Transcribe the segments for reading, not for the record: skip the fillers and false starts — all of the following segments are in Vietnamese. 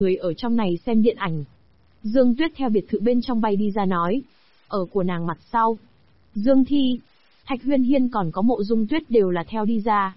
người ở trong này xem điện ảnh. Dương Tuyết theo biệt thự bên trong bay đi ra nói. Ở của nàng mặt sau. Dương Thi, Thạch Huyên Hiên còn có Mộ Dung Tuyết đều là theo đi ra.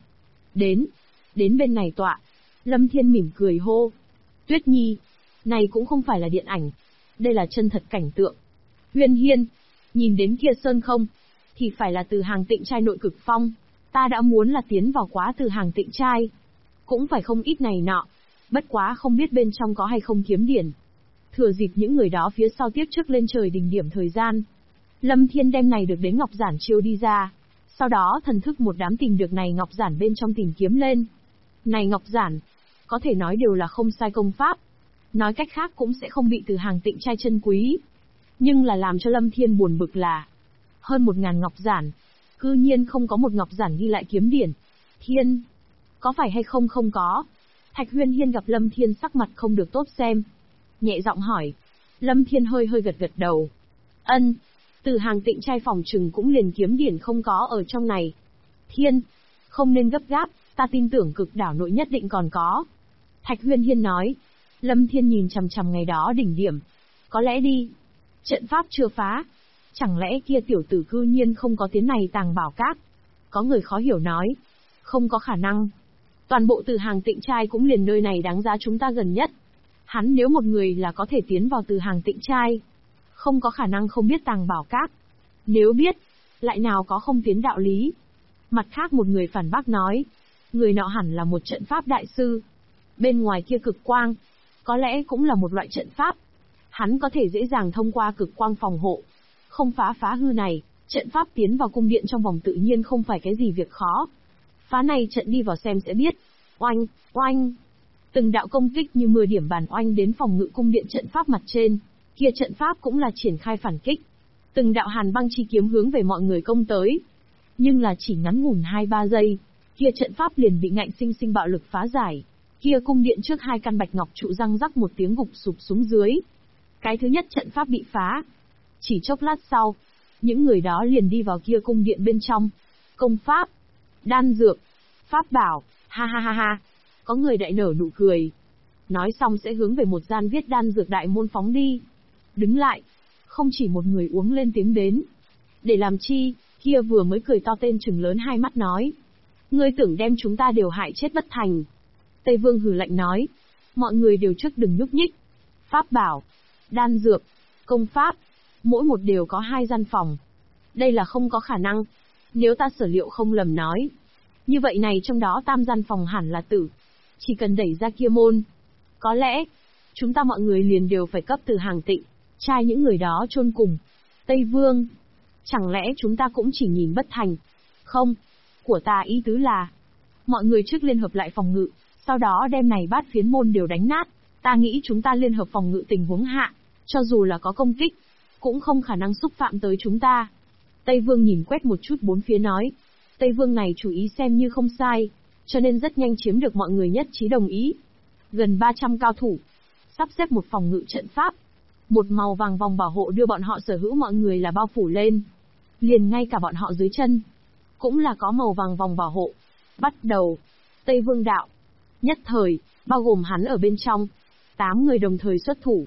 Đến bên này tọa. Lâm Thiên mỉm cười hô. Tuyết Nhi, này cũng không phải là điện ảnh. Đây là chân thật cảnh tượng. Huyên Hiên, nhìn đến kia sơn không? Thì phải là Từ Hàng Tịnh Trai nội cực phong. Ta đã muốn là tiến vào quá Từ Hàng Tịnh Trai. Cũng phải không ít này nọ. Bất quá không biết bên trong có hay không kiếm điển. Thừa dịp những người đó phía sau tiếp trước lên trời đỉnh điểm thời gian. Lâm Thiên đem này được đến Ngọc Giản chiêu đi ra. Sau đó thần thức một đám tìm được này Ngọc Giản bên trong tìm kiếm lên. Này Ngọc Giản, có thể nói đều là không sai công pháp. Nói cách khác cũng sẽ không bị Từ Hàng Tịnh Trai chân quý. Nhưng là làm cho Lâm Thiên buồn bực là hơn 1000 Ngọc Giản, cư nhiên không có một Ngọc Giản ghi lại kiếm điển. Thiên, có phải hay không không có? Thạch Huyên Hiên gặp Lâm Thiên sắc mặt không được tốt xem. Nhẹ giọng hỏi. Lâm Thiên hơi gật đầu. Ân, Từ Hàng Tịnh Trai phòng trừng cũng liền kiếm điển không có ở trong này. Thiên, không nên gấp gáp, ta tin tưởng Cực Đảo nội nhất định còn có. Thạch Huyên Hiên nói. Lâm Thiên nhìn chằm chằm ngày đó đỉnh điểm. Có lẽ đi. Trận pháp chưa phá. Chẳng lẽ kia tiểu tử cư nhiên không có tiến này tàng bảo các? Có người khó hiểu nói. Không có khả năng. Toàn bộ Từ Hàng Tịnh Trai cũng liền nơi này đáng giá chúng ta gần nhất. Hắn nếu một người là có thể tiến vào Từ Hàng Tịnh Trai, không có khả năng không biết tàng bảo các. Nếu biết, lại nào có không tiến đạo lý. Mặt khác một người phản bác nói. Người nọ hẳn là một trận pháp đại sư. Bên ngoài kia cực quang, có lẽ cũng là một loại trận pháp. Hắn có thể dễ dàng thông qua cực quang phòng hộ. Không phá hư này, trận pháp tiến vào cung điện trong vòng tự nhiên không phải cái gì việc khó. Phá này trận đi vào xem sẽ biết. Oanh, oanh. Từng đạo công kích như mưa điểm bàn oanh đến phòng ngự cung điện trận pháp mặt trên. Kia trận pháp cũng là triển khai phản kích. Từng đạo hàn băng chi kiếm hướng về mọi người công tới. Nhưng là chỉ ngắn ngủn 2-3 giây, kia trận pháp liền bị ngạnh sinh sinh bạo lực phá giải. Kia cung điện trước 2 căn bạch ngọc trụ răng rắc một tiếng gục sụp xuống dưới. Cái thứ nhất trận pháp bị phá. Chỉ chốc lát sau, những người đó liền đi vào kia cung điện bên trong. Công pháp, đan dược, pháp bảo, ha ha ha ha. Có người đại nở nụ cười. Nói xong sẽ hướng về một gian viết đan dược đại môn phóng đi. Đứng lại, không chỉ một người uống lên tiếng đến. Để làm chi, kia vừa mới cười to tên trừng lớn hai mắt nói. Ngươi tưởng đem chúng ta đều hại chết bất thành. Tây Vương hừ lạnh nói. Mọi người đều trước đừng nhúc nhích. Pháp bảo, đan dược, công pháp, mỗi một đều có 2 gian phòng. Đây là không có khả năng. Nếu ta sở liệu không lầm nói. Như vậy này trong đó 3 gian phòng hẳn là tử. Chỉ cần đẩy ra kia môn. Có lẽ, chúng ta mọi người liền đều phải cấp Từ Hàng Tịnh Trai những người đó chôn cùng. Tây Vương, chẳng lẽ chúng ta cũng chỉ nhìn bất thành? Không, của ta ý tứ là, mọi người trước liên hợp lại phòng ngự, sau đó đem này bát phiến môn đều đánh nát. Ta nghĩ chúng ta liên hợp phòng ngự tình huống hạ, cho dù là có công kích, cũng không khả năng xúc phạm tới chúng ta. Tây Vương nhìn quét một chút bốn phía nói. Tây Vương này chủ ý xem như không sai, cho nên rất nhanh chiếm được mọi người nhất trí đồng ý. Gần 300 cao thủ, sắp xếp một phòng ngự trận pháp. Một màu vàng vòng bảo hộ đưa bọn họ sở hữu mọi người là bao phủ lên. Liền ngay cả bọn họ dưới chân, cũng là có màu vàng vòng bảo hộ. Bắt đầu, Tây Vương đạo. Nhất thời, bao gồm hắn ở bên trong. 8 người đồng thời xuất thủ.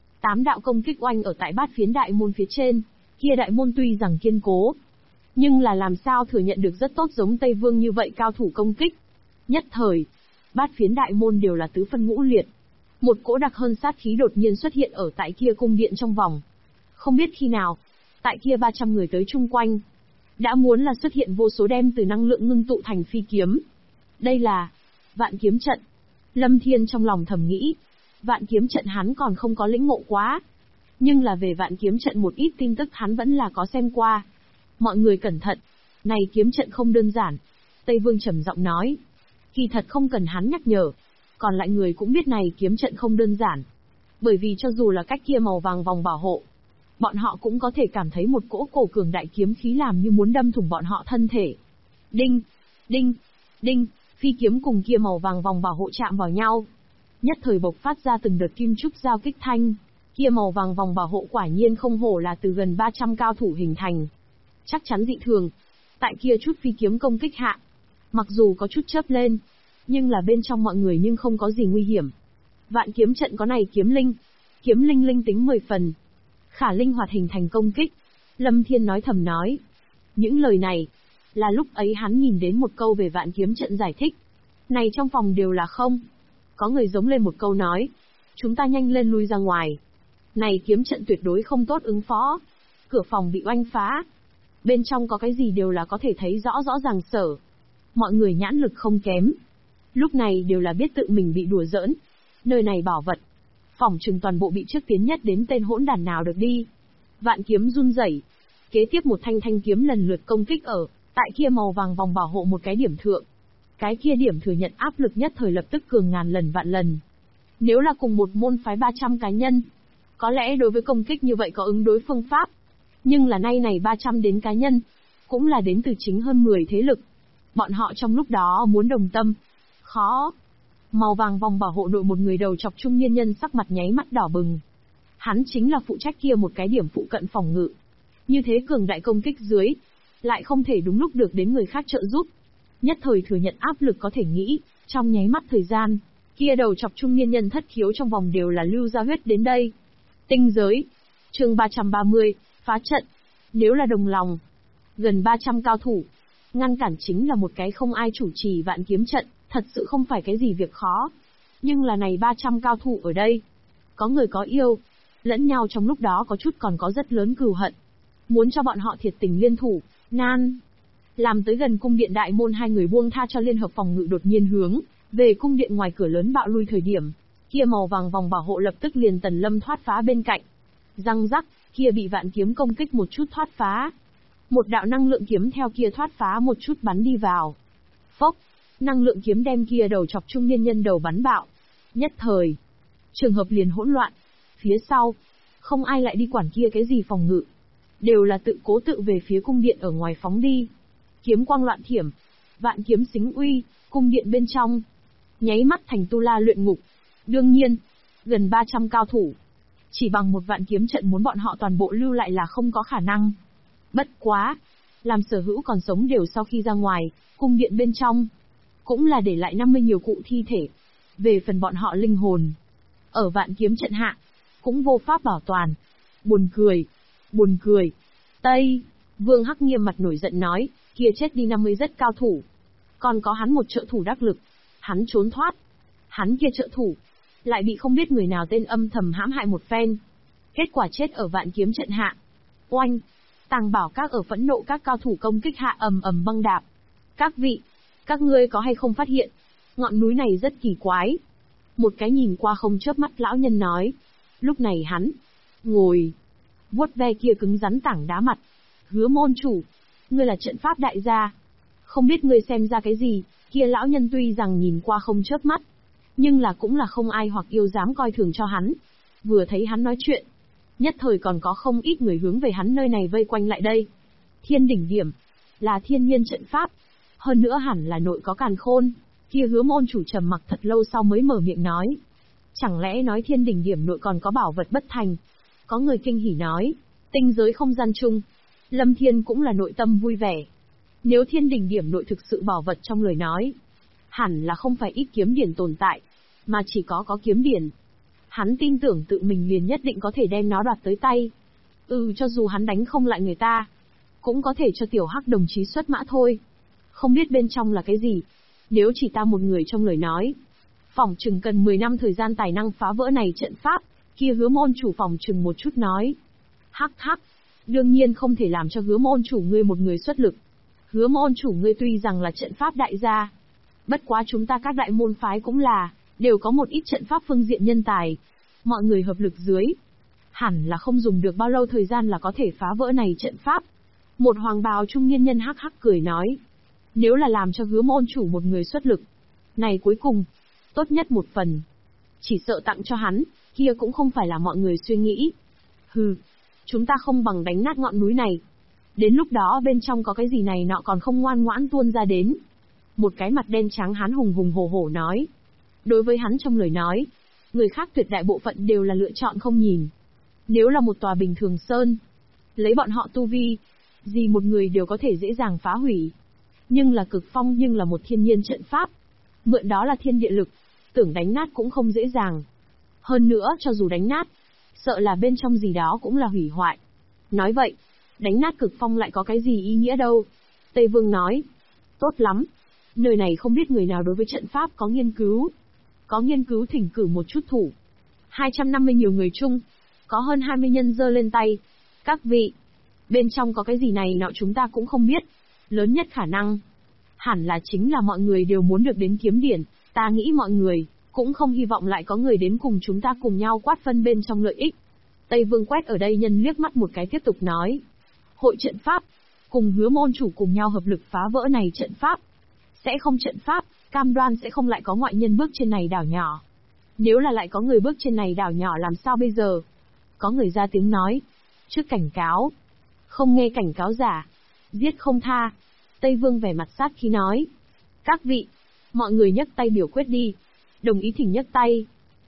8 đạo công kích oanh ở tại bát phiến đại môn phía trên. Kia đại môn tuy rằng kiên cố, nhưng là làm sao thừa nhận được rất tốt giống Tây Vương như vậy cao thủ công kích. Nhất thời, bát phiến đại môn đều là tứ phân ngũ liệt. Một cỗ đặc hơn sát khí đột nhiên xuất hiện ở tại kia cung điện trong vòng. Không biết khi nào, tại kia 300 người tới chung quanh, đã muốn là xuất hiện vô số đem từ năng lượng ngưng tụ thành phi kiếm. Đây là Vạn Kiếm Trận. Lâm Thiên trong lòng thầm nghĩ, Vạn Kiếm Trận hắn còn không có lĩnh ngộ quá, nhưng là về Vạn Kiếm Trận một ít tin tức hắn vẫn là có xem qua. Mọi người cẩn thận, này kiếm trận không đơn giản. Tây Vương trầm giọng nói. Kỳ thật không cần hắn nhắc nhở, còn lại người cũng biết này kiếm trận không đơn giản. Bởi vì cho dù là cách kia màu vàng vòng bảo hộ, bọn họ cũng có thể cảm thấy một cỗ cổ cường đại kiếm khí làm như muốn đâm thủng bọn họ thân thể. Đinh, đinh, đinh, phi kiếm cùng kia màu vàng vòng bảo hộ chạm vào nhau. Nhất thời bộc phát ra từng đợt kim trúc giao kích thanh. Kia màu vàng vòng bảo hộ quả nhiên không hổ là từ gần 300 cao thủ hình thành. Chắc chắn dị thường. Tại kia chút phi kiếm công kích hạ, mặc dù có chút chớp lên, nhưng là bên trong mọi người nhưng không có gì nguy hiểm. Vạn kiếm trận có này kiếm linh linh tính 10 phần. Khả linh hoạt hình thành công kích. Lâm Thiên nói thầm nói. Những lời này, là lúc ấy hắn nhìn đến một câu về vạn kiếm trận giải thích. Này trong phòng đều là không. Có người giống lên một câu nói. Chúng ta nhanh lên lui ra ngoài. Này kiếm trận tuyệt đối không tốt ứng phó. Cửa phòng bị oanh phá. Bên trong có cái gì đều là có thể thấy rõ rõ ràng sở. Mọi người nhãn lực không kém. Lúc này đều là biết tự mình bị đùa giỡn. Nơi này bảo vật. Phỏng chừng toàn bộ bị trước tiến nhất đến tên hỗn đàn nào được đi. Vạn kiếm run rẩy. Kế tiếp một thanh kiếm lần lượt công kích ở, tại kia màu vàng vòng bảo hộ một cái điểm thượng. Cái kia điểm thừa nhận áp lực nhất thời lập tức cường ngàn lần vạn lần. Nếu là cùng một môn phái 300 cá nhân, có lẽ đối với công kích như vậy có ứng đối phương pháp. Nhưng là nay này 300 đến cá nhân, cũng là đến từ chính hơn 10 thế lực. Bọn họ trong lúc đó muốn đồng tâm. Khó. Màu vàng vòng bảo hộ đội một người đầu chọc trung niên nhân sắc mặt nháy mắt đỏ bừng. Hắn chính là phụ trách kia một cái điểm phụ cận phòng ngự. Như thế cường đại công kích dưới, lại không thể đúng lúc được đến người khác trợ giúp. Nhất thời thừa nhận áp lực có thể nghĩ, trong nháy mắt thời gian, kia đầu chọc trung niên nhân thất khiếu trong vòng đều là lưu ra huyết đến đây. Tinh giới. Chương 330, phá trận. Nếu là đồng lòng, gần 300 cao thủ, ngăn cản chính là một cái không ai chủ trì vạn kiếm trận, thật sự không phải cái gì việc khó. Nhưng là này 300 cao thủ ở đây, có người có yêu, lẫn nhau trong lúc đó có chút còn có rất lớn cừu hận. Muốn cho bọn họ thiệt tình liên thủ, nan. Làm tới gần cung điện đại môn hai người buông tha cho liên hợp phòng ngự đột nhiên hướng về cung điện ngoài cửa lớn bạo lui thời điểm, kia màu vàng vòng bảo hộ lập tức liền tần lâm thoát phá bên cạnh. Răng rắc, kia bị vạn kiếm công kích một chút thoát phá. Một đạo năng lượng kiếm theo kia thoát phá một chút bắn đi vào. Phốc, năng lượng kiếm đem kia đầu chọc trung niên nhân đầu bắn bạo. Nhất thời, trường hợp liền hỗn loạn. Phía sau, không ai lại đi quản kia cái gì phòng ngự. Đều là tự cố tự về phía cung điện ở ngoài phóng đi. Kiếm quang loạn thiểm, vạn kiếm xính uy, cung điện bên trong. Nháy mắt thành tu la luyện ngục. Đương nhiên, gần 300 cao thủ. Chỉ bằng một vạn kiếm trận muốn bọn họ toàn bộ lưu lại là không có khả năng. Bất quá, làm sở hữu còn sống đều sau khi ra ngoài, cung điện bên trong. Cũng là để lại 50 nhiều cụ thi thể. Về phần bọn họ linh hồn. Ở vạn kiếm trận hạ, cũng vô pháp bảo toàn. Buồn cười. Buồn cười. Tây, Vương Hắc nghiêm mặt nổi giận nói, kia chết đi 50 rất cao thủ. Còn có hắn một trợ thủ đắc lực. Hắn trốn thoát. Hắn kia trợ thủ, lại bị không biết người nào tên âm thầm hãm hại một phen. Kết quả chết ở vạn kiếm trận hạ. Oanh! Tàng bảo các ở phẫn nộ các cao thủ công kích hạ ầm ầm băng đạp. Các vị, các ngươi có hay không phát hiện, ngọn núi này rất kỳ quái. Một cái nhìn qua không chớp mắt lão nhân nói. Lúc này hắn, ngồi, vuốt ve kia cứng rắn tảng đá mặt. Hứa môn chủ, ngươi là trận pháp đại gia. Không biết ngươi xem ra cái gì, kia lão nhân tuy rằng nhìn qua không chớp mắt, nhưng là cũng là không ai hoặc yêu dám coi thường cho hắn. Vừa thấy hắn nói chuyện, nhất thời còn có không ít người hướng về hắn nơi này vây quanh lại đây. Thiên đỉnh điểm, là thiên nhiên trận pháp. Hơn nữa hẳn là nội có càn khôn. Kia hứa môn chủ trầm mặc thật lâu sau mới mở miệng nói. Chẳng lẽ nói thiên đỉnh điểm nội còn có bảo vật bất thành? Có người kinh hỉ nói, tinh giới không gian chung. Lâm Thiên cũng là nội tâm vui vẻ. Nếu thiên đỉnh điểm nội thực sự bảo vật trong lời nói, hẳn là không phải ít kiếm điển tồn tại, mà chỉ có kiếm điển. Hắn tin tưởng tự mình liền nhất định có thể đem nó đoạt tới tay. Cho dù hắn đánh không lại người ta, cũng có thể cho tiểu Hắc đồng chí xuất mã thôi. Không biết bên trong là cái gì, nếu chỉ ta một người trong lời nói, phỏng chừng cần 10 năm thời gian tài năng phá vỡ này trận pháp. Kia hứa môn chủ phỏng chừng một chút nói. Hắc hắc, đương nhiên không thể làm cho hứa môn chủ ngươi một người xuất lực. Hứa môn chủ ngươi tuy rằng là trận pháp đại gia, bất quá chúng ta các đại môn phái cũng là, đều có một ít trận pháp phương diện nhân tài. Mọi người hợp lực dưới, hẳn là không dùng được bao lâu thời gian là có thể phá vỡ này trận pháp. Một hoàng bào trung niên nhân hắc hắc cười nói. Nếu là làm cho hứa môn chủ một người xuất lực, này cuối cùng, tốt nhất một phần. Chỉ sợ tặng cho hắn, kia cũng không phải là mọi người suy nghĩ. Hừ, chúng ta không bằng đánh nát ngọn núi này. Đến lúc đó bên trong có cái gì này nọ còn không ngoan ngoãn tuôn ra đến. Một cái mặt đen trắng hắn hùng hùng hổ hổ nói. Đối với hắn trong lời nói, người khác tuyệt đại bộ phận đều là lựa chọn không nhìn. Nếu là một tòa bình thường sơn, lấy bọn họ tu vi, gì một người đều có thể dễ dàng phá hủy. Nhưng là cực phong nhưng là một thiên nhiên trận pháp. Mượn đó là thiên địa lực, tưởng đánh nát cũng không dễ dàng. Hơn nữa cho dù đánh nát, sợ là bên trong gì đó cũng là hủy hoại. Nói vậy, đánh nát cực phong lại có cái gì ý nghĩa đâu. Tây Vương nói, tốt lắm. Nơi này không biết người nào đối với trận pháp có nghiên cứu. Có nghiên cứu thỉnh cử một chút thủ. 250 nhiều người chung. Có hơn 20 nhân giơ lên tay. Các vị, bên trong có cái gì này nọ chúng ta cũng không biết. Lớn nhất khả năng hẳn là chính là mọi người đều muốn được đến kiếm điển. Ta nghĩ mọi người cũng không hy vọng lại có người đến cùng chúng ta cùng nhau quát phân bên trong lợi ích. Tây Vương quét ở đây nhân liếc mắt một cái tiếp tục nói. Hội trận pháp, cùng Hứa môn chủ cùng nhau hợp lực phá vỡ này trận pháp. Sẽ không trận pháp, cam đoan sẽ không lại có ngoại nhân bước trên này đảo nhỏ. Nếu là lại có người bước trên này đảo nhỏ làm sao bây giờ? Có người ra tiếng nói. Trước cảnh cáo. Không nghe cảnh cáo giả. Giết không tha. Tây Vương vẻ mặt sát khí nói. Các vị, mọi người nhấc tay biểu quyết đi. Đồng ý thỉnh nhấc tay.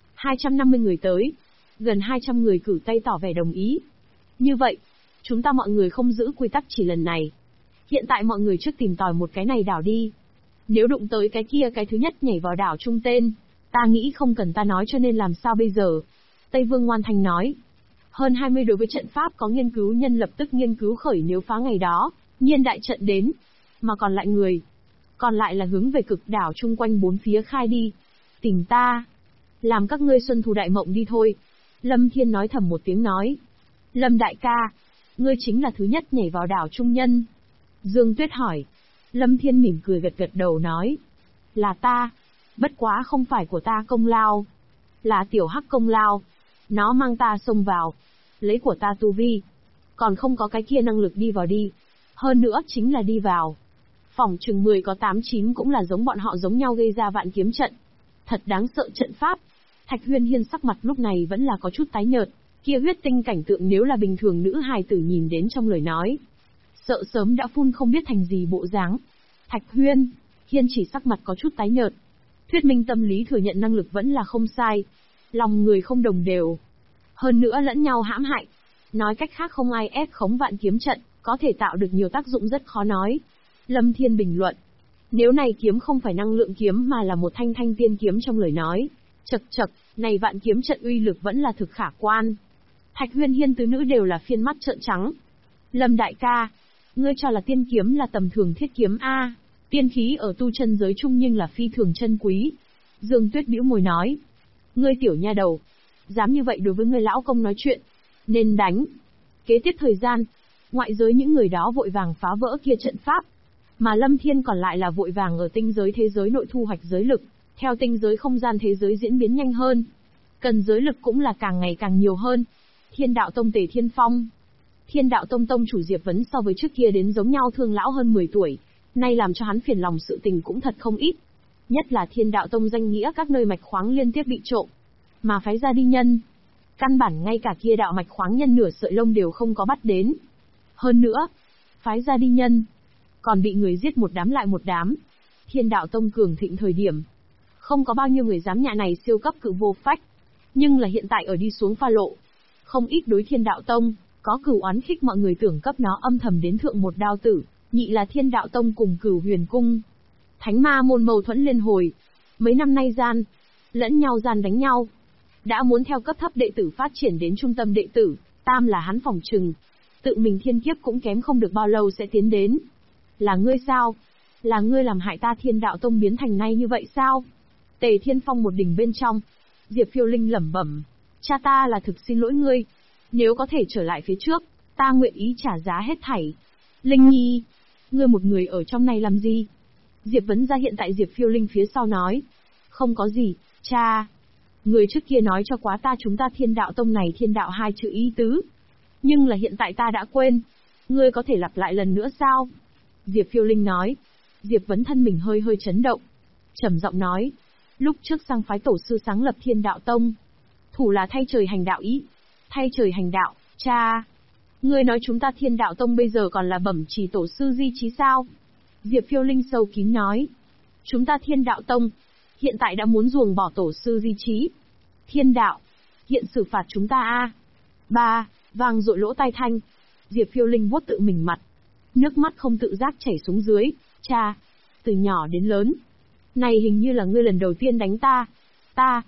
250 người tới. Gần 200 người cử tay tỏ vẻ đồng ý. Như vậy, chúng ta mọi người không giữ quy tắc chỉ lần này. Hiện tại mọi người trước tìm tòi một cái này đảo đi. Nếu đụng tới cái kia cái thứ nhất nhảy vào đảo trung tên, ta nghĩ không cần ta nói cho nên làm sao bây giờ. Tây Vương ngoan thành nói. Hơn 20 đối với trận pháp có nghiên cứu nhân lập tức nghiên cứu khởi nếu phá ngày đó, nhiên đại trận đến. Mà còn lại người. Còn lại là hướng về cực đảo chung quanh bốn phía khai đi. Tìm ta. Làm các ngươi xuân thù đại mộng đi thôi. Lâm Thiên nói thầm một tiếng nói. Lâm đại ca, ngươi chính là thứ nhất nhảy vào đảo trung nhân. Dương Tuyết hỏi. Lâm Thiên mỉm cười gật gật đầu nói. Là ta. Bất quá không phải của ta công lao. Là tiểu hắc công lao. Nó mang ta xông vào. Lấy của ta tu vi. Còn không có cái kia năng lực đi vào đi. Hơn nữa chính là đi vào. Phỏng chừng 10 có 8-9 cũng là giống bọn họ giống nhau gây ra vạn kiếm trận. Thật đáng sợ trận pháp. Thạch Huyên Hiên sắc mặt lúc này vẫn là có chút tái nhợt. Kia huyết tinh cảnh tượng nếu là bình thường nữ hài tử nhìn đến trong lời nói. Sợ sớm đã phun không biết thành gì bộ dáng. Thạch Huyên Hiên chỉ sắc mặt có chút tái nhợt. Thuyết minh tâm lý thừa nhận năng lực vẫn là không sai. Lòng người không đồng đều. Hơn nữa lẫn nhau hãm hại. Nói cách khác không ai ép khống vạn kiếm trận, có thể tạo được nhiều tác dụng rất khó nói. Lâm Thiên bình luận. Nếu này kiếm không phải năng lượng kiếm mà là một thanh thanh tiên kiếm trong lời nói. Chậc chậc, này vạn kiếm trận uy lực vẫn là thực khả quan. Thạch Huyên Hiên tứ nữ đều là phiên mắt trợn trắng. Lâm đại ca, ngươi cho là tiên kiếm là tầm thường thiết kiếm a? Tiên khí ở tu chân giới chung nhưng là phi thường chân quý. Dương Tuyết bĩu môi nói. Ngươi tiểu nha đầu, dám như vậy đối với ngươi lão công nói chuyện, nên đánh. Kế tiếp thời gian, ngoại giới những người đó vội vàng phá vỡ kia trận pháp. Mà Lâm Thiên còn lại là vội vàng ở tinh giới thế giới nội thu hoạch giới lực, theo tinh giới không gian thế giới diễn biến nhanh hơn. Cần giới lực cũng là càng ngày càng nhiều hơn. Thiên đạo tông Tề Thiên Phong. Thiên đạo tông tông chủ Diệp Vấn so với trước kia đến giống nhau thương lão hơn 10 tuổi, nay làm cho hắn phiền lòng sự tình cũng thật không ít. Nhất là thiên đạo tông danh nghĩa các nơi mạch khoáng liên tiếp bị trộm. Mà phái ra đi nhân. Căn bản ngay cả kia đạo mạch khoáng nhân nửa sợi lông đều không có bắt đến. Hơn nữa, phái ra đi nhân. Còn bị người giết một đám lại một đám. Thiên đạo tông cường thịnh thời điểm. Không có bao nhiêu người dám nhạ này siêu cấp cự vô phách. Nhưng là hiện tại ở đi xuống pha lộ. Không ít đối thiên đạo tông, có cửu oán khích mọi người tưởng cấp nó âm thầm đến thượng một đao tử. Nhị là thiên đạo tông cùng cửu huyền cung. Thánh ma môn mâu thuẫn liên hồi. Mấy năm nay gian, lẫn nhau gian đánh nhau. Đã muốn theo cấp thấp đệ tử phát triển đến trung tâm đệ tử, tam là hắn phỏng trừng. Tự mình thiên kiếp cũng kém không được bao lâu sẽ tiến đến. Là ngươi sao? Là ngươi làm hại ta thiên đạo tông biến thành nay như vậy sao? Tề Thiên Phong một đỉnh bên trong. Diệp Phiêu Linh lẩm bẩm. Cha ta là thực xin lỗi ngươi. Nếu có thể trở lại phía trước, ta nguyện ý trả giá hết thảy. Linh Nhi, ngươi một người ở trong này làm gì? Diệp Vấn ra hiện tại Diệp Phiêu Linh phía sau nói. Không có gì, cha. Người trước kia nói cho quá ta chúng ta thiên đạo tông này thiên đạo hai chữ ý tứ. Nhưng là hiện tại ta đã quên. Ngươi có thể lặp lại lần nữa sao? Diệp Phiêu Linh nói. Diệp Vấn thân mình hơi hơi chấn động. Trầm giọng nói. Lúc trước sang phái tổ sư sáng lập thiên đạo tông. Thủ là thay trời hành đạo ý. Thay trời hành đạo, cha. Ngươi nói chúng ta thiên đạo tông bây giờ còn là bẩm chỉ tổ sư di trí sao? Diệp Phiêu Linh sâu kín nói. Chúng ta thiên đạo tông, hiện tại đã muốn ruồng bỏ tổ sư di trí. Thiên đạo, hiện xử phạt chúng ta a. Ba, vang dội lỗ tai thanh. Diệp Phiêu Linh vuốt tự mình mặt. Nước mắt không tự giác chảy xuống dưới. Cha, từ nhỏ đến lớn. Này hình như là ngươi lần đầu tiên đánh ta. Ta.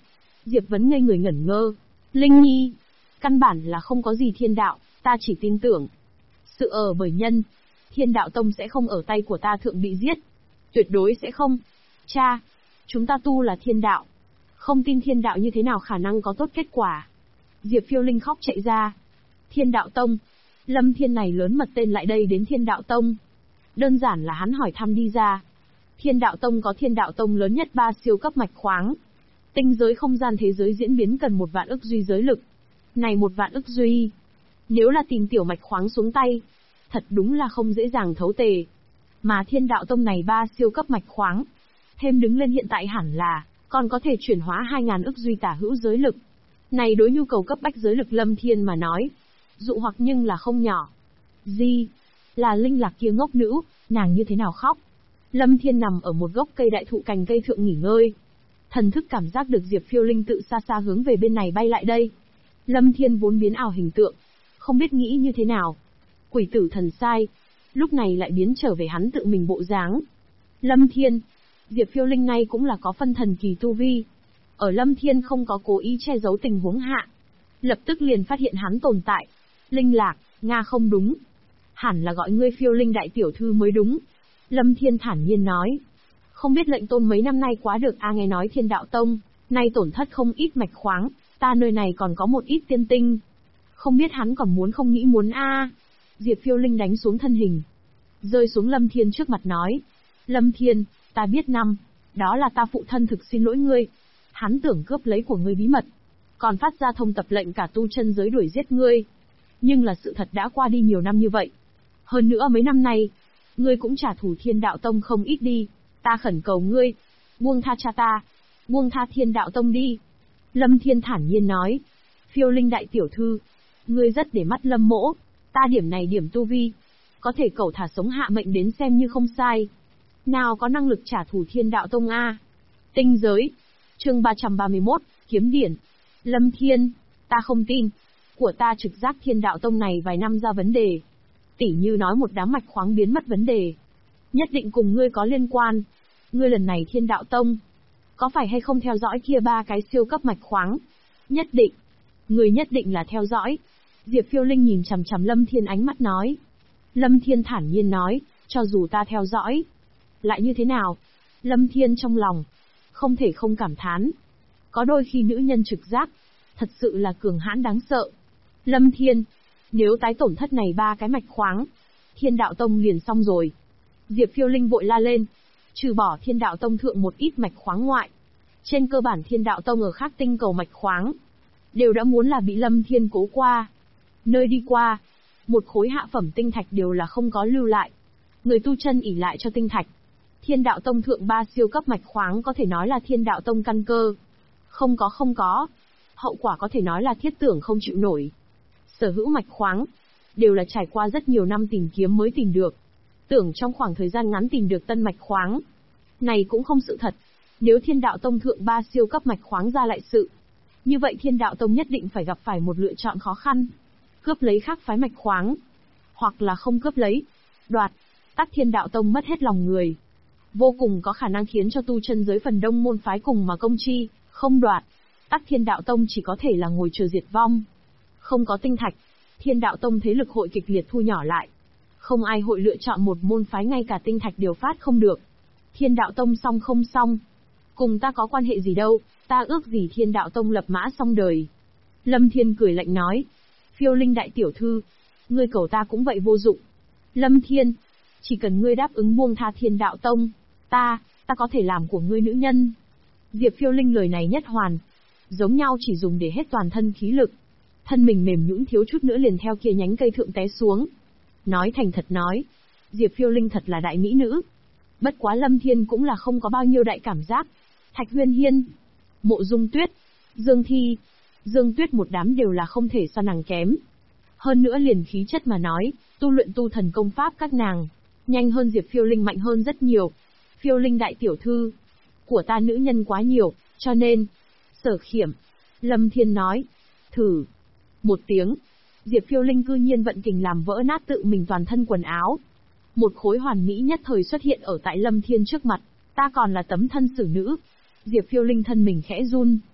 Diệp Vấn ngây người ngẩn ngơ. Linh Nhi, căn bản là không có gì thiên đạo, ta chỉ tin tưởng. Sự bởi nhân, Thiên Đạo Tông sẽ không ở tay của ta thượng bị giết. Tuyệt đối sẽ không. Cha, chúng ta tu là thiên đạo. Không tin thiên đạo như thế nào khả năng có tốt kết quả. Diệp Phiêu Linh khóc chạy ra. Thiên Đạo Tông. Lâm Thiên này lớn mật tên lại đây đến Thiên Đạo Tông. Đơn giản là hắn hỏi thăm đi ra. Thiên Đạo Tông có Thiên Đạo Tông lớn nhất 3 siêu cấp mạch khoáng. Tinh giới không gian thế giới diễn biến cần 1 vạn ức duy giới lực. Này 1 vạn ức duy. Nếu là tìm tiểu mạch khoáng xuống tay, thật đúng là không dễ dàng thấu tề. Mà Thiên Đạo Tông này 3 siêu cấp mạch khoáng, thêm đứng lên hiện tại hẳn là, còn có thể chuyển hóa 2.000 ức duy tả hữu giới lực. Này đối nhu cầu cấp bách giới lực Lâm Thiên mà nói, dụ hoặc nhưng là không nhỏ. Gì? Là Linh Lạc kia ngốc nữ, nàng như thế nào khóc? Lâm Thiên nằm ở một gốc cây đại thụ cành cây thượng nghỉ ngơi. Thần thức cảm giác được Diệp Phiêu Linh tự xa xa hướng về bên này bay lại đây. Lâm Thiên vốn biến ảo hình tượng, không biết nghĩ như thế nào. Quỷ tử thần sai, lúc này lại biến trở về hắn tự mình bộ dáng. Lâm Thiên, Diệp Phiêu Linh này cũng là có phân thần kỳ tu vi. Ở Lâm Thiên không có cố ý che giấu tình huống hạ, lập tức liền phát hiện hắn tồn tại. Linh Lạc, Nga không đúng. Hẳn là gọi ngươi Phiêu Linh đại tiểu thư mới đúng. Lâm Thiên thản nhiên nói. Không biết lệnh tôn mấy năm nay quá được nghe nói Thiên Đạo Tông, nay tổn thất không ít mạch khoáng, ta nơi này còn có một ít tiên tinh. Không biết hắn còn muốn không nghĩ muốn Diệp Phiêu Linh đánh xuống thân hình, rơi xuống Lâm Thiên trước mặt nói. Lâm Thiên, ta biết đó là ta phụ thân thực xin lỗi ngươi. Hắn tưởng cướp lấy của ngươi bí mật, còn phát ra thông tập lệnh cả tu chân giới đuổi giết ngươi. Nhưng là sự thật đã qua đi nhiều năm như vậy. Hơn nữa mấy năm nay, ngươi cũng trả thù Thiên Đạo Tông không ít đi. Ta khẩn cầu ngươi, buông tha cha ta, buông tha Thiên Đạo Tông đi. Lâm Thiên thản nhiên nói. Phiêu Linh đại tiểu thư, ngươi rất để mắt Lâm mỗ. Ta điểm này điểm tu vi, có thể cẩu thả sống hạ mệnh đến xem như không sai. Nào có năng lực trả thù Thiên Đạo Tông Tinh giới. Chương 331, Kiếm Điển. Lâm Thiên, ta không tin. Của ta trực giác Thiên Đạo Tông này vài năm ra vấn đề. Tỉ như nói một đám mạch khoáng biến mất vấn đề. Nhất định cùng ngươi có liên quan. Ngươi lần này Thiên Đạo Tông, có phải hay không theo dõi kia 3 cái siêu cấp mạch khoáng? Nhất định. Ngươi nhất định là theo dõi. Diệp Phiêu Linh nhìn chằm chằm Lâm Thiên ánh mắt nói. Lâm Thiên thản nhiên nói, cho dù ta theo dõi, lại như thế nào? Lâm Thiên trong lòng, không thể không cảm thán. Có đôi khi nữ nhân trực giác, thật sự là cường hãn đáng sợ. Lâm Thiên, nếu tái tổn thất này 3 cái mạch khoáng, Thiên Đạo Tông liền xong rồi. Diệp Phiêu Linh vội la lên. Trừ bỏ Thiên Đạo Tông thượng một ít mạch khoáng ngoại, trên cơ bản Thiên Đạo Tông ở khác tinh cầu mạch khoáng, đều đã muốn là bị Lâm Thiên cố qua. Nơi đi qua, một khối hạ phẩm tinh thạch đều là không có lưu lại. Người tu chân ỷ lại cho tinh thạch. Thiên Đạo Tông thượng 3 siêu cấp mạch khoáng có thể nói là Thiên Đạo Tông căn cơ. Không có. Hậu quả có thể nói là thiết tưởng không chịu nổi. Sở hữu mạch khoáng, đều là trải qua rất nhiều năm tìm kiếm mới tìm được. Tưởng trong khoảng thời gian ngắn tìm được tân mạch khoáng. Này cũng không sự thật. Nếu Thiên Đạo Tông thượng 3 siêu cấp mạch khoáng ra lại sự, như vậy Thiên Đạo Tông nhất định phải gặp phải một lựa chọn khó khăn. Cướp lấy khác phái mạch khoáng, hoặc là không cướp lấy, đoạt, tắc Thiên Đạo Tông mất hết lòng người. Vô cùng có khả năng khiến cho tu chân giới phần đông môn phái cùng mà công chi, không đoạt, tắc Thiên Đạo Tông chỉ có thể là ngồi chờ diệt vong. Không có tinh thạch, Thiên Đạo Tông thế lực hội kịch liệt thu nhỏ lại. Không ai hội lựa chọn một môn phái ngay cả tinh thạch đều phát không được. Thiên Đạo Tông xong không xong, cùng ta có quan hệ gì đâu, ta ước gì Thiên Đạo Tông lập mã xong đời. Lâm Thiên cười lạnh nói. Phiêu Linh đại tiểu thư, ngươi cầu ta cũng vậy vô dụng. Lâm Thiên, chỉ cần ngươi đáp ứng buông tha Thiên Đạo Tông, ta có thể làm của ngươi nữ nhân. Diệp Phiêu Linh lời này nhất hoàn, giống nhau chỉ dùng để hết toàn thân khí lực. Thân mình mềm nhũn thiếu chút nữa liền theo kia nhánh cây thượng té xuống. Nói thành thật nói, Diệp Phiêu Linh thật là đại mỹ nữ. Bất quá Lâm Thiên cũng là không có bao nhiêu đại cảm giác. Thạch Huyên Hiên, Mộ Dung Tuyết, Dương Thi, Dương Tuyết một đám đều là không thể so nàng kém. Hơn nữa liền khí chất mà nói, tu luyện tu thần công pháp các nàng, nhanh hơn Diệp Phiêu Linh mạnh hơn rất nhiều. Phiêu Linh đại tiểu thư, của ta nữ nhân quá nhiều, cho nên, Sở Khiểm. Lâm Thiên nói, thử. Một tiếng, Diệp Phiêu Linh cư nhiên vận kình làm vỡ nát tự mình toàn thân quần áo. Một khối hoàn mỹ nhất thời xuất hiện ở tại Lâm Thiên trước mặt, ta còn là tấm thân xử nữ. Diệp Phiêu Linh thân mình khẽ run.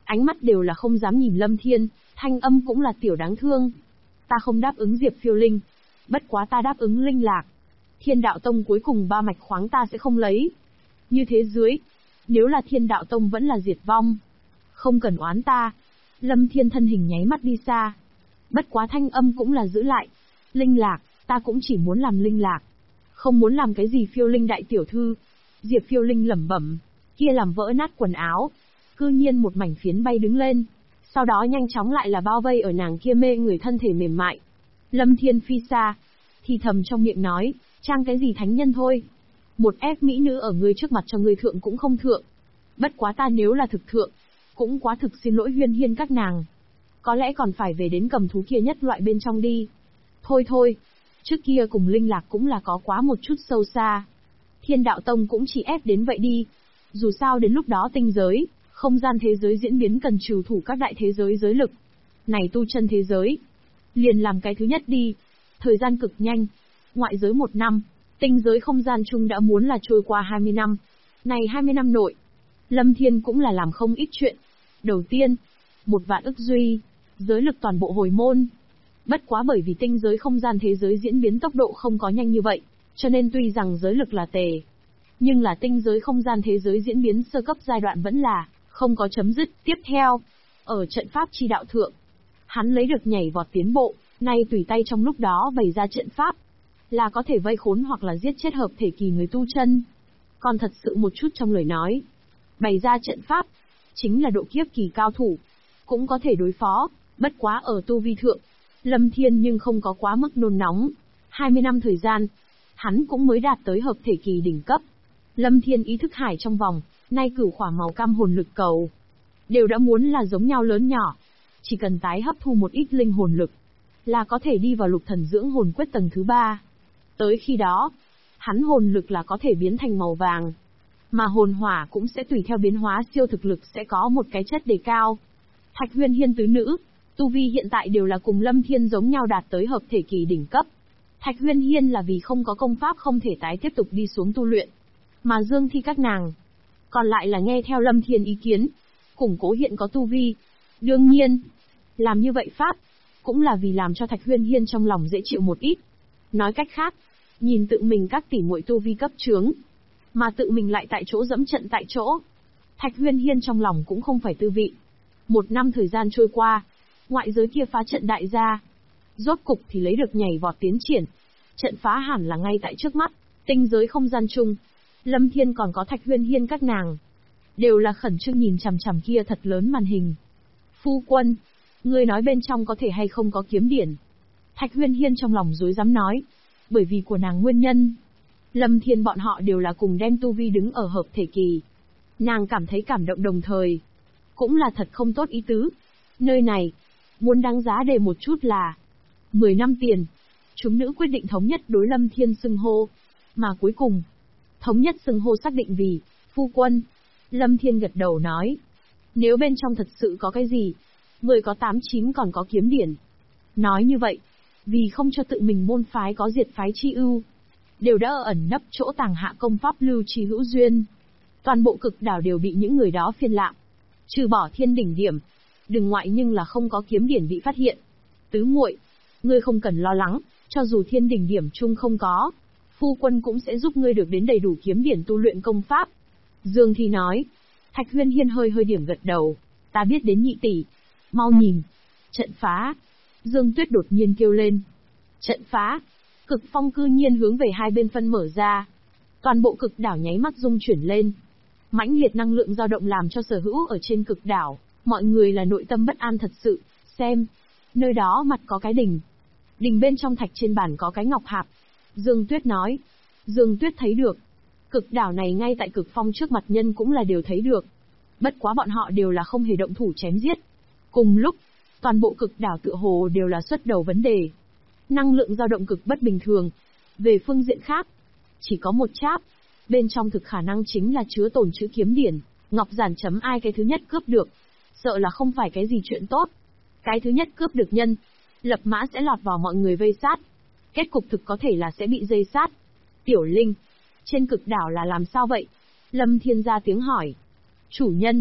Ánh mắt đều là không dám nhìn Lâm Thiên, thanh âm cũng là tiểu đáng thương. Ta không đáp ứng Diệp Phiêu Linh. Bất quá ta đáp ứng Linh Lạc. Thiên Đạo Tông cuối cùng 3 mạch khoáng ta sẽ không lấy. Như thế dưới, nếu là Thiên Đạo Tông vẫn là diệt vong. Không cần oán ta. Lâm Thiên thân hình nháy mắt đi xa. Bất quá thanh âm cũng là giữ lại. Linh Lạc, ta cũng chỉ muốn làm Linh Lạc. Không muốn làm cái gì Phiêu Linh đại tiểu thư. Diệp Phiêu Linh lẩm bẩm, kia làm vỡ nát quần áo. Cư nhiên một mảnh phiến bay đứng lên. Sau đó nhanh chóng lại là bao vây ở nàng kia mê người thân thể mềm mại. Lâm Thiên phi xa. Thì thầm trong miệng nói, trang cái gì thánh nhân thôi. Một ép mỹ nữ ở ngươi trước mặt cho ngươi thượng cũng không thượng. Bất quá ta nếu là thực thượng, cũng quá thực xin lỗi Huyên Hiên các nàng. Có lẽ còn phải về đến cầm thú kia nhất loại bên trong đi. Thôi thôi, trước kia cùng Linh Lạc cũng là có quá một chút sâu xa. Thiên Đạo Tông cũng chỉ ép đến vậy đi. Dù sao đến lúc đó tinh giới, không gian thế giới diễn biến cần trừ thủ các đại thế giới giới lực. Này tu chân thế giới, liền làm cái thứ nhất đi. Thời gian cực nhanh. Ngoại giới 1 năm, tinh giới không gian chung đã muốn là trôi qua 20 năm. Này 20 năm nội, Lâm Thiên cũng là làm không ít chuyện. Đầu tiên, 1 vạn ức duy, giới lực toàn bộ hồi môn. Bất quá bởi vì tinh giới không gian thế giới diễn biến tốc độ không có nhanh như vậy, cho nên tuy rằng giới lực là tề, nhưng là tinh giới không gian thế giới diễn biến sơ cấp giai đoạn vẫn là không có chấm dứt. Tiếp theo, ở trận pháp chi đạo thượng, hắn lấy được nhảy vọt tiến bộ, nay tùy tay trong lúc đó bày ra trận pháp, là có thể vây khốn hoặc là giết chết hợp thể kỳ người tu chân. Còn thật sự một chút trong lời nói, bày ra trận pháp, chính là độ kiếp kỳ cao thủ, cũng có thể đối phó. Bất quá ở tu vi thượng, Lâm Thiên nhưng không có quá mức nôn nóng. 20 năm thời gian, hắn cũng mới đạt tới hợp thể kỳ đỉnh cấp. Lâm Thiên ý thức hải trong vòng, nay cửu khỏa màu cam hồn lực cầu, đều đã muốn là giống nhau lớn nhỏ. Chỉ cần tái hấp thu một ít linh hồn lực, là có thể đi vào lục thần dưỡng hồn quyết tầng thứ 3. Tới khi đó, hắn hồn lực là có thể biến thành màu vàng. Mà hồn hỏa cũng sẽ tùy theo biến hóa siêu thực lực sẽ có một cái chất đề cao. Thạch Huyên Hiên tứ nữ, tu vi hiện tại đều là cùng Lâm Thiên giống nhau đạt tới hợp thể kỳ đỉnh cấp. Thạch Huyên Hiên là vì không có công pháp không thể tái tiếp tục đi xuống tu luyện. Mà Dương Thi các nàng, còn lại là nghe theo Lâm Thiên ý kiến, củng cố hiện có tu vi. Đương nhiên, làm như vậy pháp, cũng là vì làm cho Thạch Huyên Hiên trong lòng dễ chịu một ít. Nói cách khác, nhìn tự mình các tỷ muội tu vi cấp chướng, mà tự mình lại tại chỗ dẫm trận tại chỗ. Thạch Huyên Hiên trong lòng cũng không phải tư vị. 1 năm thời gian trôi qua, ngoại giới kia phá trận đại gia, rốt cục thì lấy được nhảy vọt tiến triển. Trận phá hẳn là ngay tại trước mắt, tinh giới không gian chung. Lâm Thiên còn có Thạch Huyên Hiên các nàng, đều là khẩn trương nhìn chằm chằm kia thật lớn màn hình. Phu quân, ngươi nói bên trong có thể hay không có kiếm điển? Thạch Huyên Hiên trong lòng rối rắm nói, bởi vì của nàng nguyên nhân, Lâm Thiên bọn họ đều là cùng đem tu vi đứng ở hợp thể kỳ. Nàng cảm thấy cảm động đồng thời, cũng là thật không tốt ý tứ. Nơi này, muốn đáng giá đề một chút là 10 năm tiền, chúng nữ quyết định thống nhất đối Lâm Thiên xưng hô, mà cuối cùng, thống nhất xưng hô xác định vì phu quân. Lâm Thiên gật đầu nói, nếu bên trong thật sự có cái gì, 10 có 8 9 còn có kiếm điển. Nói như vậy, vì không cho tự mình môn phái có diệt phái chi ưu, đều đã ẩn nấp chỗ tàng hạ công pháp lưu trì hữu duyên. Toàn bộ cực đảo đều bị những người đó phiên lạm. Trừ bỏ thiên đỉnh điểm, đừng ngoại nhưng là không có kiếm điển bị phát hiện. Tứ muội, ngươi không cần lo lắng, cho dù thiên đỉnh điểm chung không có, phu quân cũng sẽ giúp ngươi được đến đầy đủ kiếm điển tu luyện công pháp. Dương Thi nói. Thạch Huyên Hiên hơi điểm gật đầu. Ta biết đến nhị tỷ. Mau nhìn. Trận phá. Dương Tuyết đột nhiên kêu lên. Trận phá. Cực phong cư nhiên hướng về hai bên phân mở ra. Toàn bộ cực đảo nháy mắt rung chuyển lên. Mãnh liệt năng lượng dao động làm cho sở hữu ở trên cực đảo, mọi người là nội tâm bất an thật sự. Xem. Nơi đó mặt có cái đình. Đình bên trong thạch trên bàn có cái ngọc hạp. Dương Tuyết nói. Dương Tuyết thấy được. Cực đảo này ngay tại cực phong trước mặt nhân cũng là đều thấy được. Bất quá bọn họ đều là không hề động thủ chém giết. Cùng lúc, toàn bộ cực đảo tựa hồ đều là xuất đầu vấn đề. Năng lượng dao động cực bất bình thường. Về phương diện khác, chỉ có một cháp. Bên trong thực khả năng chính là chứa tồn chữ kiếm điển. Ngọc giản chấm ai cái thứ nhất cướp được. Sợ là không phải cái gì chuyện tốt. Cái thứ nhất cướp được nhân, lập mã sẽ lọt vào mọi người vây sát. Kết cục thực có thể là sẽ bị dây sát. Tiểu Linh, trên cực đảo là làm sao vậy? Lâm Thiên ra tiếng hỏi. Chủ nhân,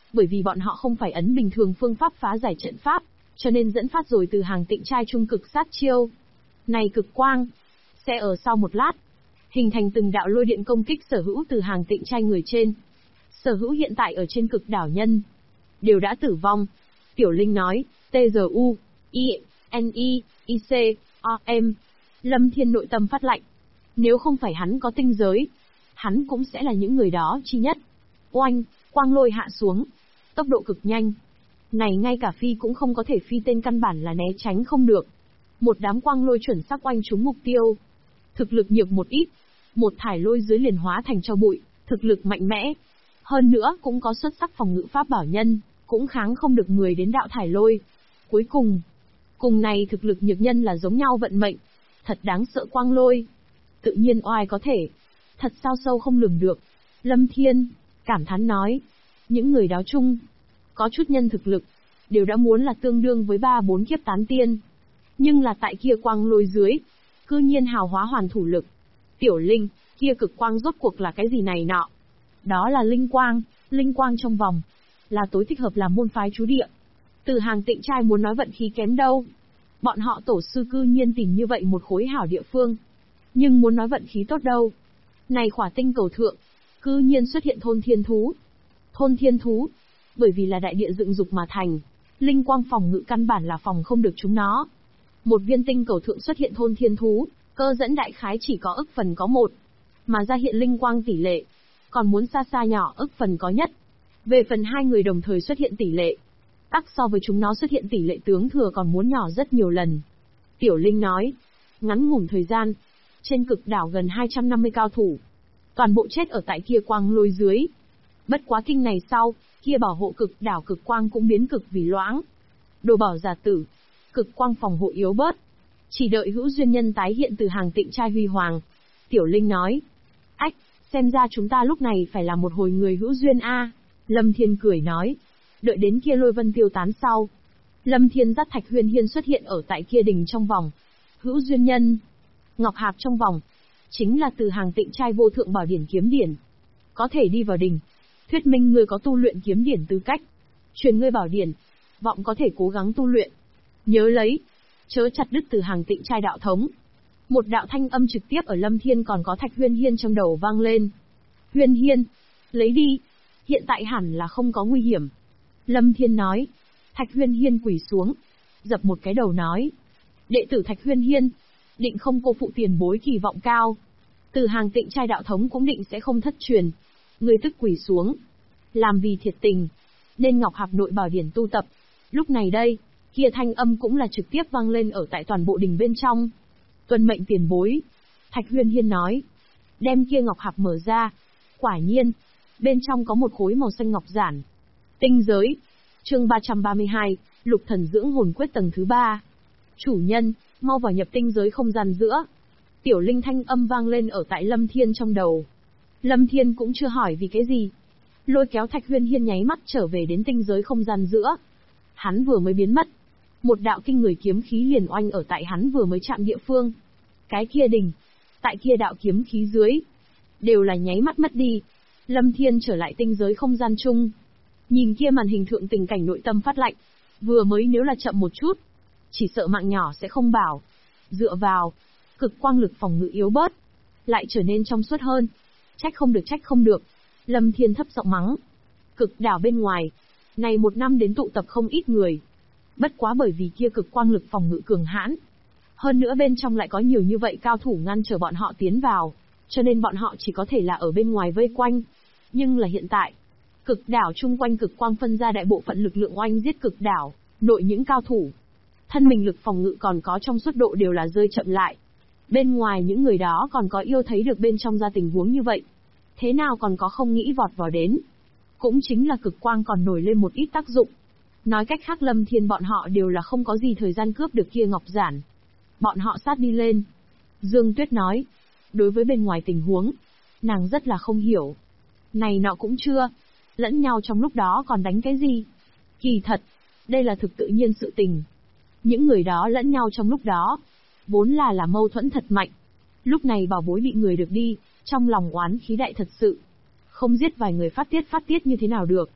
Bởi vì bọn họ không phải ấn bình thường phương pháp phá giải trận pháp, cho nên dẫn phát rồi từ hàng tịnh trai trung cực sát chiêu. Này cực quang, sẽ ở sau một lát, hình thành từng đạo lôi điện công kích sở hữu từ hàng tịnh trai người trên. Sở hữu hiện tại ở trên cực đảo nhân, đều đã tử vong. Tiểu Linh nói, T-G-U, I-N-I, I-C, O-M. Lâm Thiên nội tâm phát lạnh. Nếu không phải hắn có tinh giới, hắn cũng sẽ là những người đó chi nhất. Oanh, quang lôi hạ xuống. Tốc độ cực nhanh. Này ngay cả phi cũng không có thể phi, tên căn bản là né tránh không được. Một đám quang lôi chuẩn xác oanh trúng mục tiêu. Thực lực nhược một ít. Một thải lôi dưới liền hóa thành tro bụi, thực lực mạnh mẽ. Hơn nữa cũng có xuất sắc phòng ngự pháp bảo nhân, cũng kháng không được 10 đến đạo thải lôi. Cuối cùng này thực lực nhược nhân là giống nhau vận mệnh. Thật đáng sợ quang lôi. Tự nhiên oai có thể. Thật sao sâu không lường được. Lâm Thiên cảm thán nói. Những người đó chung, có chút nhân thực lực, đều đã muốn là tương đương với 3-4 kiếp tán tiên. Nhưng là tại kia quang lôi dưới, cư nhiên hào hóa hoàn thủ lực. Tiểu Linh, kia cực quang rốt cuộc là cái gì này nọ? Đó là linh quang trong vòng, là tối thích hợp làm môn phái trú địa. Từ hàng tịnh trai muốn nói vận khí kém đâu. Bọn họ tổ sư cư nhiên tìm như vậy một khối hảo địa phương. Nhưng muốn nói vận khí tốt đâu. Này khỏa tinh cầu thượng, cư nhiên xuất hiện thôn thiên thú. Thôn thiên thú, bởi vì là đại địa dựng dục mà thành, linh quang phòng ngự căn bản là phòng không được chúng nó. Một viên tinh cầu thượng xuất hiện thôn thiên thú, cơ dẫn đại khái chỉ có ức phần có một, mà ra hiện linh quang tỷ lệ, còn muốn xa xa nhỏ ức phần có nhất. Về phần hai người đồng thời xuất hiện tỷ lệ, tắc so với chúng nó xuất hiện tỷ lệ tướng thừa còn muốn nhỏ rất nhiều lần. Tiểu Linh nói, ngắn ngủn thời gian, trên cực đảo gần 250 cao thủ, toàn bộ chết ở tại kia quang lôi dưới. Bất quá kinh này sau, kia bảo hộ cực đảo cực quang cũng biến cực vì loãng. Đồ bảo giả tử, cực quang phòng hộ yếu bớt. Chỉ đợi hữu duyên nhân tái hiện từ hàng tịnh trai huy hoàng. Tiểu Linh nói, ách, xem ra chúng ta lúc này phải làm một hồi người hữu duyên a. Lâm Thiên cười nói, đợi đến kia lôi vân tiêu tán sau. Lâm Thiên dắt Thạch Huyên Hiên xuất hiện ở tại kia đình trong vòng. Hữu duyên nhân, ngọc hạp trong vòng, chính là từ hàng tịnh trai vô thượng bảo điển kiếm điển. Có thể đi vào đình, thuyết minh ngươi có tu luyện kiếm điển tư cách. Truyền ngươi bảo điển, vọng có thể cố gắng tu luyện. Nhớ lấy, chớ chặt đứt từ hàng tịnh trai đạo thống. Một đạo thanh âm trực tiếp ở Lâm Thiên còn có Thạch Huyên Hiên trong đầu vang lên. Huyên Hiên, lấy đi, hiện tại hẳn là không có nguy hiểm. Lâm Thiên nói. Thạch Huyên Hiên quỳ xuống, dập một cái đầu nói. Đệ tử Thạch Huyên Hiên, định không cô phụ tiền bối kỳ vọng cao. Từ hàng tịnh trai đạo thống cũng định sẽ không thất truyền. Người tức quỳ xuống, làm vì thiệt tình, nên ngọc hạp nội bảo điển tu tập. Lúc này đây, kia thanh âm cũng là trực tiếp vang lên ở tại toàn bộ đình bên trong. Tuân mệnh tiền bối. Thạch Huyên Hiên nói. Đem kia ngọc hạp mở ra. Quả nhiên, bên trong có một khối màu xanh ngọc giản. Tinh giới. Chương 332, Lục Thần Dưỡng Hồn Quyết tầng thứ 3. Chủ nhân, mau vào nhập tinh giới không gian giữa. Tiểu Linh thanh âm vang lên ở tại Lâm Thiên trong đầu. Lâm Thiên cũng chưa hỏi vì cái gì. Lôi kéo Thạch Huyên Hiên nháy mắt trở về đến tinh giới không gian giữa. Hắn vừa mới biến mất, một đạo kinh người kiếm khí liền oanh ở tại hắn vừa mới chạm địa phương. Cái kia đỉnh, tại kia đạo kiếm khí dưới, đều là nháy mắt mất đi. Lâm Thiên trở lại tinh giới không gian chung. Nhìn kia màn hình thượng tình cảnh nội tâm phát lạnh. Vừa mới nếu là chậm một chút, chỉ sợ mạng nhỏ sẽ không bảo. Dựa vào, cực quang lực phòng ngự yếu bớt, lại trở nên trong suốt hơn. Trách không được. Lâm Thiên thấp giọng mắng. Cực đảo bên ngoài, này một năm đến tụ tập không ít người. Bất quá bởi vì kia cực quang lực phòng ngự cường hãn. Hơn nữa bên trong lại có nhiều như vậy cao thủ ngăn trở bọn họ tiến vào, cho nên bọn họ chỉ có thể là ở bên ngoài vây quanh. Nhưng là hiện tại, cực đảo chung quanh cực quang phân ra đại bộ phận lực lượng oanh giết cực đảo, nội những cao thủ. Thân mình lực phòng ngự còn có trong suốt độ đều là rơi chậm lại. Bên ngoài những người đó còn có yêu thấy được bên trong ra tình huống như vậy. Thế nào còn có không nghĩ vọt vào đến. Cũng chính là cực quang còn nổi lên một ít tác dụng. Nói cách khác Lâm Thiên bọn họ đều là không có gì thời gian cướp được kia ngọc giản. Bọn họ sát đi lên. Dương Tuyết nói. Đối với bên ngoài tình huống, nàng rất là không hiểu. Này nọ cũng chưa. Lẫn nhau trong lúc đó còn đánh cái gì? Kỳ thật, đây là thực tự nhiên sự tình. Những người đó lẫn nhau trong lúc đó, vốn là mâu thuẫn thật mạnh. Lúc này bảo bối bị người được đi, trong lòng oán khí đại thật sự. Không giết vài người phát tiết như thế nào được.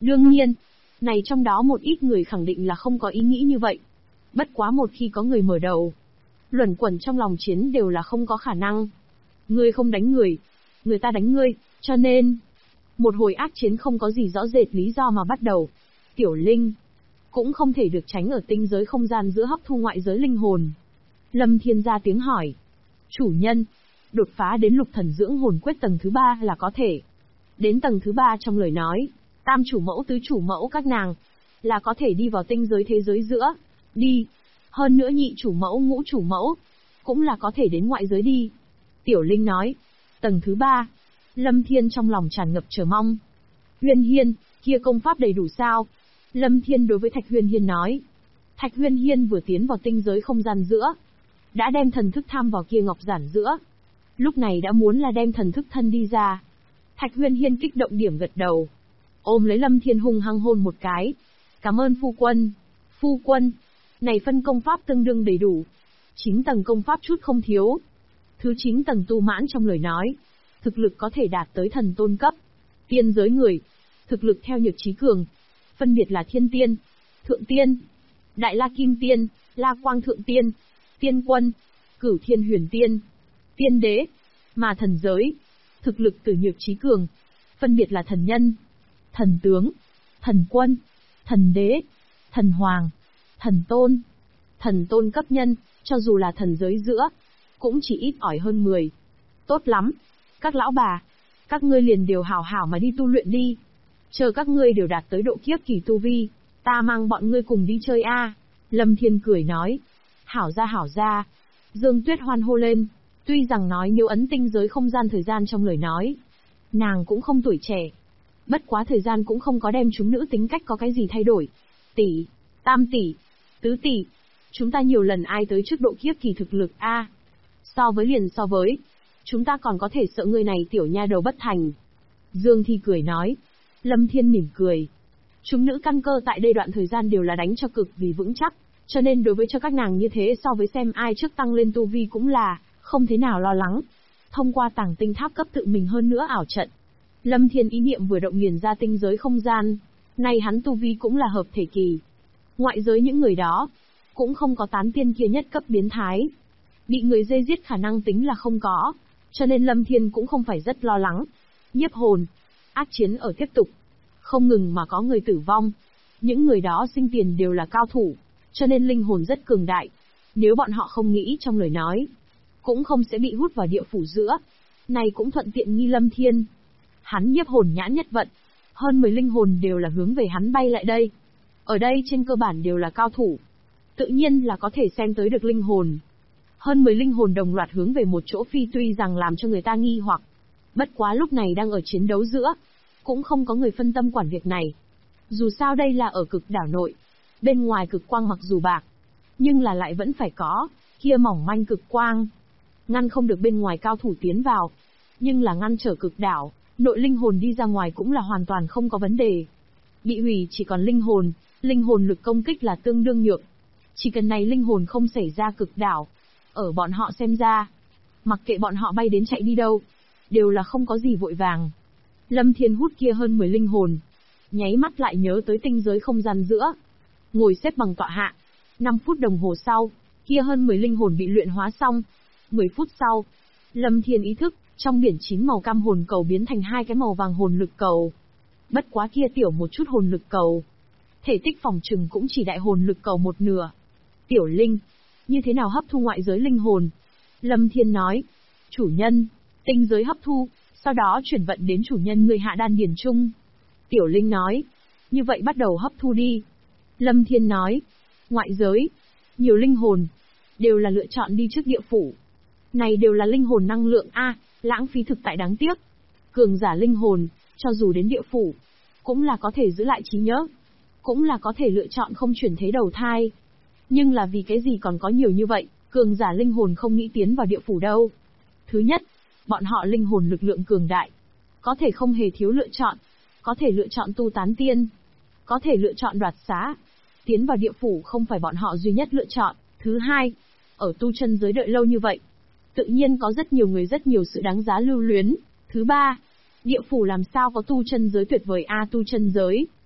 Đương nhiên, này trong đó một ít người khẳng định là không có ý nghĩ như vậy. Bất quá một khi có người mở đầu, luẩn quẩn trong lòng chiến đều là không có khả năng. Ngươi không đánh người, người ta đánh ngươi, cho nên, một hồi ác chiến không có gì rõ rệt lý do mà bắt đầu. Tiểu Linh cũng không thể được tránh ở tinh giới không gian giữa hấp thu ngoại giới linh hồn. Lâm Thiên ra tiếng hỏi. Chủ nhân, đột phá đến lục thần dưỡng hồn quyết tầng thứ 3 là có thể. Đến tầng thứ 3 trong lời nói, tam chủ mẫu tứ chủ mẫu các nàng, là có thể đi vào tinh giới thế giới giữa. Đi. Hơn nữa nhị chủ mẫu ngũ chủ mẫu, cũng là có thể đến ngoại giới đi. Tiểu Linh nói. Tầng thứ 3. Lâm Thiên trong lòng tràn ngập chờ mong. Huyên Hiên, kia công pháp đầy đủ sao? Lâm Thiên đối với Thạch Huyên Hiên nói. Thạch Huyên Hiên vừa tiến vào tinh giới không gian giữa, đã đem thần thức tham vào kia ngọc giản giữa. Lúc này đã muốn là đem thần thức thân đi ra. Thạch Huyên Hiên kích động điểm gật đầu. Ôm lấy Lâm Thiên hung hăng hôn một cái. Cảm ơn phu quân. Phu quân, này phân công pháp tương đương đầy đủ. 9 tầng công pháp chút không thiếu. Thứ 9 tầng tu mãn trong lời nói. Thực lực có thể đạt tới thần tôn cấp. Tiên giới người. Thực lực theo nhược trí cường. Phân biệt là thiên tiên, thượng tiên, đại la kim tiên, la quang thượng tiên, tiên quân, cửu thiên huyền tiên, tiên đế. Mà thần giới. Thực lực từ nhược trí cường. Phân biệt là thần nhân, thần tướng, thần quân, thần đế, thần hoàng, thần tôn. Thần tôn cấp nhân, cho dù là thần giới giữa, cũng chỉ ít ỏi hơn 10. Tốt lắm. Các lão bà, các ngươi liền đều hảo hảo mà đi tu luyện đi. Chờ các ngươi đều đạt tới độ kiếp kỳ tu vi, ta mang bọn ngươi cùng đi chơi a. Lâm Thiên cười nói. Hảo ra hảo ra. Dương Tuyết hoan hô lên. Tuy rằng nói nếu ấn tinh giới không gian thời gian trong lời nói, nàng cũng không tuổi trẻ. Bất quá thời gian cũng không có đem chúng nữ tính cách có cái gì thay đổi. Tỷ, tam tỷ, tứ tỷ, chúng ta nhiều lần ai tới trước độ kiếp kỳ thực lực a. So với, chúng ta còn có thể sợ người này tiểu nha đầu bất thành. Dương Thi cười nói. Lâm Thiên mỉm cười. Chúng nữ căn cơ tại đây đoạn thời gian đều là đánh cho cực vì vững chắc, cho nên đối với cho các nàng như thế so với xem ai trước tăng lên tu vi cũng là không thế nào lo lắng. Thông qua tàng tinh tháp cấp tự mình hơn nữa ảo trận, Lâm Thiên ý niệm vừa động nghiền ra tinh giới không gian. Nay hắn tu vi cũng là hợp thể kỳ. Ngoại giới những người đó cũng không có tán tiên kia nhất cấp biến thái, bị người dây giết khả năng tính là không có, cho nên Lâm Thiên cũng không phải rất lo lắng. Nhiếp hồn, ác chiến ở tiếp tục, không ngừng mà có người tử vong. Những người đó sinh tiền đều là cao thủ, cho nên linh hồn rất cường đại. Nếu bọn họ không nghĩ trong lời nói, cũng không sẽ bị hút vào địa phủ giữa. Này cũng thuận tiện nghi Lâm Thiên. Hắn nhiếp hồn nhãn nhất vận, hơn 10 linh hồn đều là hướng về hắn bay lại đây. Ở đây trên cơ bản đều là cao thủ, tự nhiên là có thể xem tới được linh hồn. Hơn 10 linh hồn đồng loạt hướng về một chỗ phi tuy rằng làm cho người ta nghi hoặc. Bất quá lúc này đang ở chiến đấu giữa, cũng không có người phân tâm quản việc này. Dù sao đây là ở cực đảo nội, bên ngoài cực quang mặc dù bạc, nhưng là lại vẫn phải có, kia mỏng manh cực quang. Ngăn không được bên ngoài cao thủ tiến vào, nhưng là ngăn trở cực đảo, nội linh hồn đi ra ngoài cũng là hoàn toàn không có vấn đề. Bị hủy chỉ còn linh hồn lực công kích là tương đương nhược. Chỉ cần này linh hồn không xảy ra cực đảo, ở bọn họ xem ra, mặc kệ bọn họ bay đến chạy đi đâu, đều là không có gì vội vàng. Lâm Thiên hút kia hơn 10 linh hồn, nháy mắt lại nhớ tới tinh giới không gian giữa. Ngồi xếp bằng tọa hạ, 5 phút đồng hồ sau, kia hơn 10 linh hồn bị luyện hóa xong. 10 phút sau, Lâm Thiên ý thức, trong biển 9 màu cam hồn cầu biến thành 2 cái màu vàng hồn lực cầu. Bất quá kia tiểu một chút hồn lực cầu, thể tích phòng trừng cũng chỉ đại hồn lực cầu một nửa. Tiểu Linh, như thế nào hấp thu ngoại giới linh hồn? Lâm Thiên nói. Chủ nhân, tinh giới hấp thu, sau đó chuyển vận đến chủ nhân người hạ đan điền trung. Tiểu Linh nói. Như vậy bắt đầu hấp thu đi. Lâm Thiên nói. Ngoại giới, nhiều linh hồn, đều là lựa chọn đi trước địa phủ. Này đều là linh hồn năng lượng a, lãng phí thực tại đáng tiếc. Cường giả linh hồn, cho dù đến địa phủ, cũng là có thể giữ lại trí nhớ, cũng là có thể lựa chọn không chuyển thế đầu thai. Nhưng là vì cái gì còn có nhiều như vậy, cường giả linh hồn không nghĩ tiến vào địa phủ đâu. Thứ nhất, bọn họ linh hồn lực lượng cường đại, có thể không hề thiếu lựa chọn, có thể lựa chọn tu tán tiên, có thể lựa chọn đoạt xá. Tiến vào địa phủ không phải bọn họ duy nhất lựa chọn. Thứ hai, ở tu chân giới đợi lâu như vậy, tự nhiên có rất nhiều người rất nhiều sự đáng giá lưu luyến. Thứ ba, địa phủ làm sao có tu chân giới tuyệt vời a, tu chân giới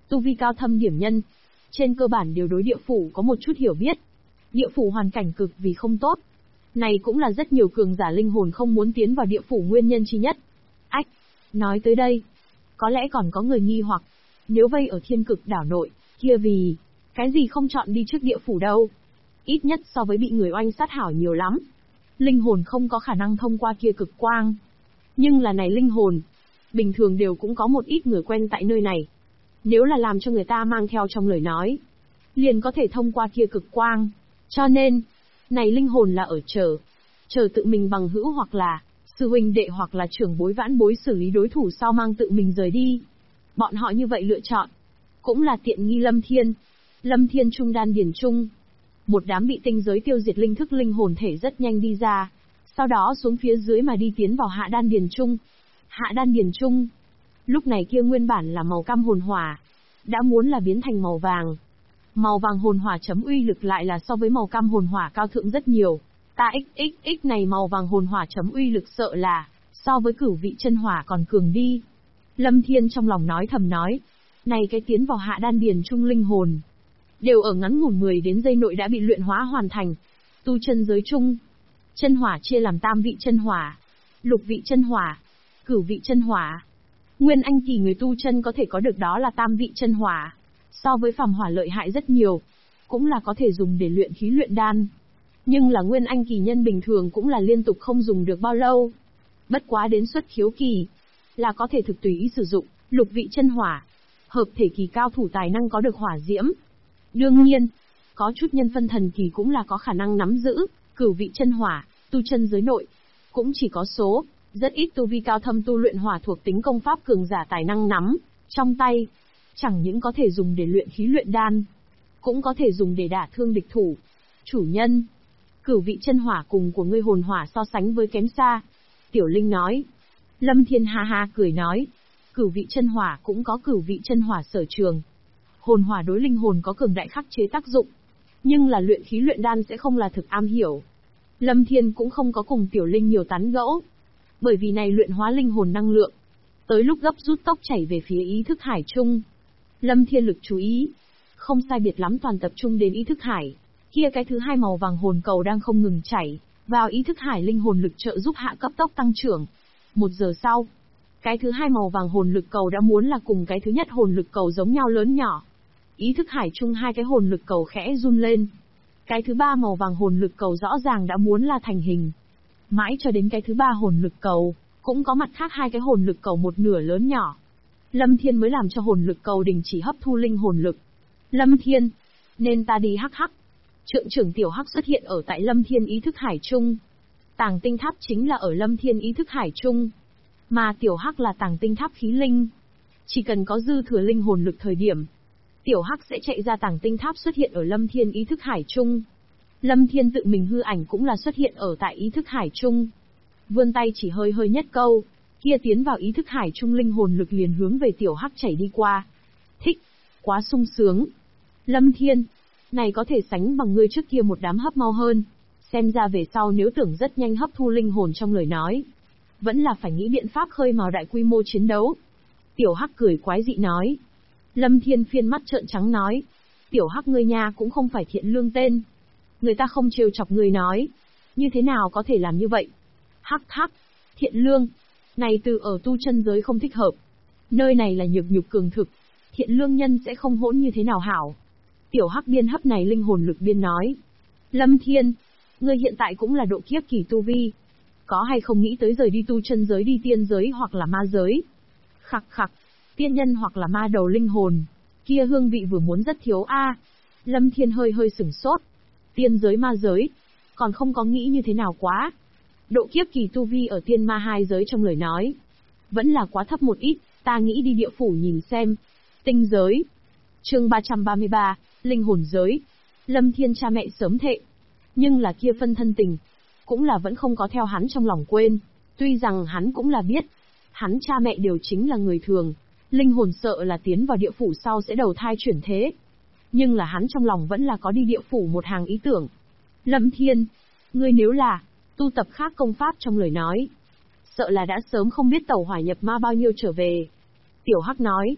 tu vi cao thâm điểm nhân. Trên cơ bản đều đối địa phủ có một chút hiểu biết. Địa phủ hoàn cảnh cực vì không tốt. Này cũng là rất nhiều cường giả linh hồn không muốn tiến vào địa phủ nguyên nhân chi nhất. Ách, nói tới đây, có lẽ còn có người nghi hoặc, nếu vây ở thiên cực đảo nội, kia vì cái gì không chọn đi trước địa phủ đâu? Ít nhất so với bị người oanh sát hảo nhiều lắm. Linh hồn không có khả năng thông qua kia cực quang. Nhưng là này linh hồn, bình thường đều cũng có một ít người quen tại nơi này. Nếu là làm cho người ta mang theo trong lời nói, liền có thể thông qua kia cực quang. Cho nên, này linh hồn là ở chờ tự mình bằng hữu hoặc là sư huynh đệ hoặc là trưởng bối vãn bối xử lý đối thủ sau mang tự mình rời đi. Bọn họ như vậy lựa chọn, cũng là tiện nghi Lâm Thiên. Lâm Thiên trung đan điền trung, một đám bị tinh giới tiêu diệt linh thức linh hồn thể rất nhanh đi ra, sau đó xuống phía dưới mà đi tiến vào hạ đan điền trung. Hạ đan điền trung, lúc này kia nguyên bản là màu cam hồn hỏa, đã muốn là biến thành màu vàng. Màu vàng hồn hỏa chấm uy lực lại là so với màu cam hồn hỏa cao thượng rất nhiều. Ta xxx này màu vàng hồn hỏa chấm uy lực sợ là so với cửu vị chân hỏa còn cường đi. Lâm Thiên trong lòng nói thầm nói, này cái tiến vào hạ đan điền trung linh hồn, đều ở ngắn ngủn 10 đến giây nội đã bị luyện hóa hoàn thành. Tu chân giới chung, chân hỏa chia làm tam vị chân hỏa, lục vị chân hỏa, cửu vị chân hỏa. Nguyên anh kỳ người tu chân có thể có được đó là tam vị chân hỏa, so với phàm hỏa lợi hại rất nhiều, cũng là có thể dùng để luyện khí luyện đan. Nhưng là nguyên anh kỳ nhân bình thường cũng là liên tục không dùng được bao lâu. Bất quá đến xuất khiếu kỳ, là có thể thực tùy ý sử dụng, lục vị chân hỏa. Hợp thể kỳ cao thủ tài năng có được hỏa diễm. Đương nhiên, có chút nhân phân thần kỳ cũng là có khả năng nắm giữ, cửu vị chân hỏa, tu chân giới nội. Cũng chỉ có số, rất ít tu vi cao thâm tu luyện hỏa thuộc tính công pháp cường giả tài năng nắm, trong tay. Chẳng những có thể dùng để luyện khí luyện đan, cũng có thể dùng để đả thương địch thủ. Chủ nhân, cửu vị chân hỏa cùng của ngươi hồn hỏa so sánh với kém xa. Tiểu Linh nói. Lâm Thiên ha ha cười nói. Cửu vị chân hỏa cũng có cửu vị chân hỏa sở trường. Hồn hỏa đối linh hồn có cường đại khắc chế tác dụng. Nhưng là luyện khí luyện đan sẽ không là thực am hiểu. Lâm Thiên cũng không có cùng Tiểu Linh nhiều tán gẫu. Bởi vì này luyện hóa linh hồn năng lượng, tới lúc gấp rút tốc chảy về phía ý thức hải chung. Lâm Thiên lực chú ý, không sai biệt lắm toàn tập trung đến ý thức hải. Kia cái thứ hai màu vàng hồn cầu đang không ngừng chảy vào ý thức hải, linh hồn lực trợ giúp hạ cấp tốc tăng trưởng. 1 giờ sau, cái thứ hai màu vàng hồn lực cầu đã muốn là cùng cái thứ nhất hồn lực cầu giống nhau lớn nhỏ. Ý thức hải chung hai cái hồn lực cầu khẽ run lên. Cái thứ ba màu vàng hồn lực cầu rõ ràng đã muốn là thành hình. Mãi cho đến cái thứ ba hồn lực cầu, cũng có mặt khác hai cái hồn lực cầu một nửa lớn nhỏ. Lâm Thiên mới làm cho hồn lực cầu đình chỉ hấp thu linh hồn lực. Lâm Thiên, nên ta đi hắc hắc. Trượng trưởng Tiểu Hắc xuất hiện ở tại Lâm Thiên ý thức hải chung. Tàng tinh tháp chính là ở Lâm Thiên ý thức hải chung. Mà Tiểu Hắc là tàng tinh tháp khí linh. Chỉ cần có dư thừa linh hồn lực thời điểm, Tiểu Hắc sẽ chạy ra tàng tinh tháp xuất hiện ở Lâm Thiên ý thức hải chung. Lâm Thiên tự mình hư ảnh cũng là xuất hiện ở tại ý thức hải chung. Vươn tay chỉ hơi hơi nhất câu, kia tiến vào ý thức hải chung linh hồn lực liền hướng về Tiểu Hắc chảy đi qua. Thích, quá sung sướng. Lâm Thiên, này có thể sánh bằng ngươi trước kia một đám hấp mau hơn. Xem ra về sau nếu tưởng rất nhanh hấp thu linh hồn trong lời nói, vẫn là phải nghĩ biện pháp khơi mào đại quy mô chiến đấu. Tiểu Hắc cười quái dị nói. Lâm Thiên phiên mắt trợn trắng nói. Tiểu Hắc ngươi nha cũng không phải thiện lương tên. Người ta không trêu chọc ngươi nói. Như thế nào có thể làm như vậy? Hắc hắc, thiện lương. Này từ ở tu chân giới không thích hợp. Nơi này là nhược nhục cường thực. Thiện lương nhân sẽ không hỗn như thế nào hảo. Tiểu Hắc biên hấp này linh hồn lực biên nói. Lâm Thiên, ngươi hiện tại cũng là độ kiếp kỳ tu vi. Có hay không nghĩ tới rời đi tu chân giới đi tiên giới hoặc là ma giới? Khặc khặc, tiên nhân hoặc là ma đầu linh hồn. Kia hương vị vừa muốn rất thiếu a. Lâm Thiên hơi hơi sửng sốt. Tiên giới ma giới, còn không có nghĩ như thế nào quá. Độ kiếp kỳ tu vi ở tiên ma hai giới trong lời nói, vẫn là quá thấp một ít, ta nghĩ đi địa phủ nhìn xem. Tinh giới. Chương 333, linh hồn giới. Lâm Thiên cha mẹ sớm thệ, nhưng là kia phân thân tình, cũng là vẫn không có theo hắn trong lòng quên. Tuy rằng hắn cũng là biết, hắn cha mẹ đều chính là người thường, linh hồn sợ là tiến vào địa phủ sau sẽ đầu thai chuyển thế. Nhưng là hắn trong lòng vẫn là có đi địa phủ một hàng ý tưởng. Lâm Thiên, ngươi nếu là tu tập khác công pháp trong lời nói, sợ là đã sớm không biết tẩu hỏa nhập ma bao nhiêu trở về. Tiểu Hắc nói.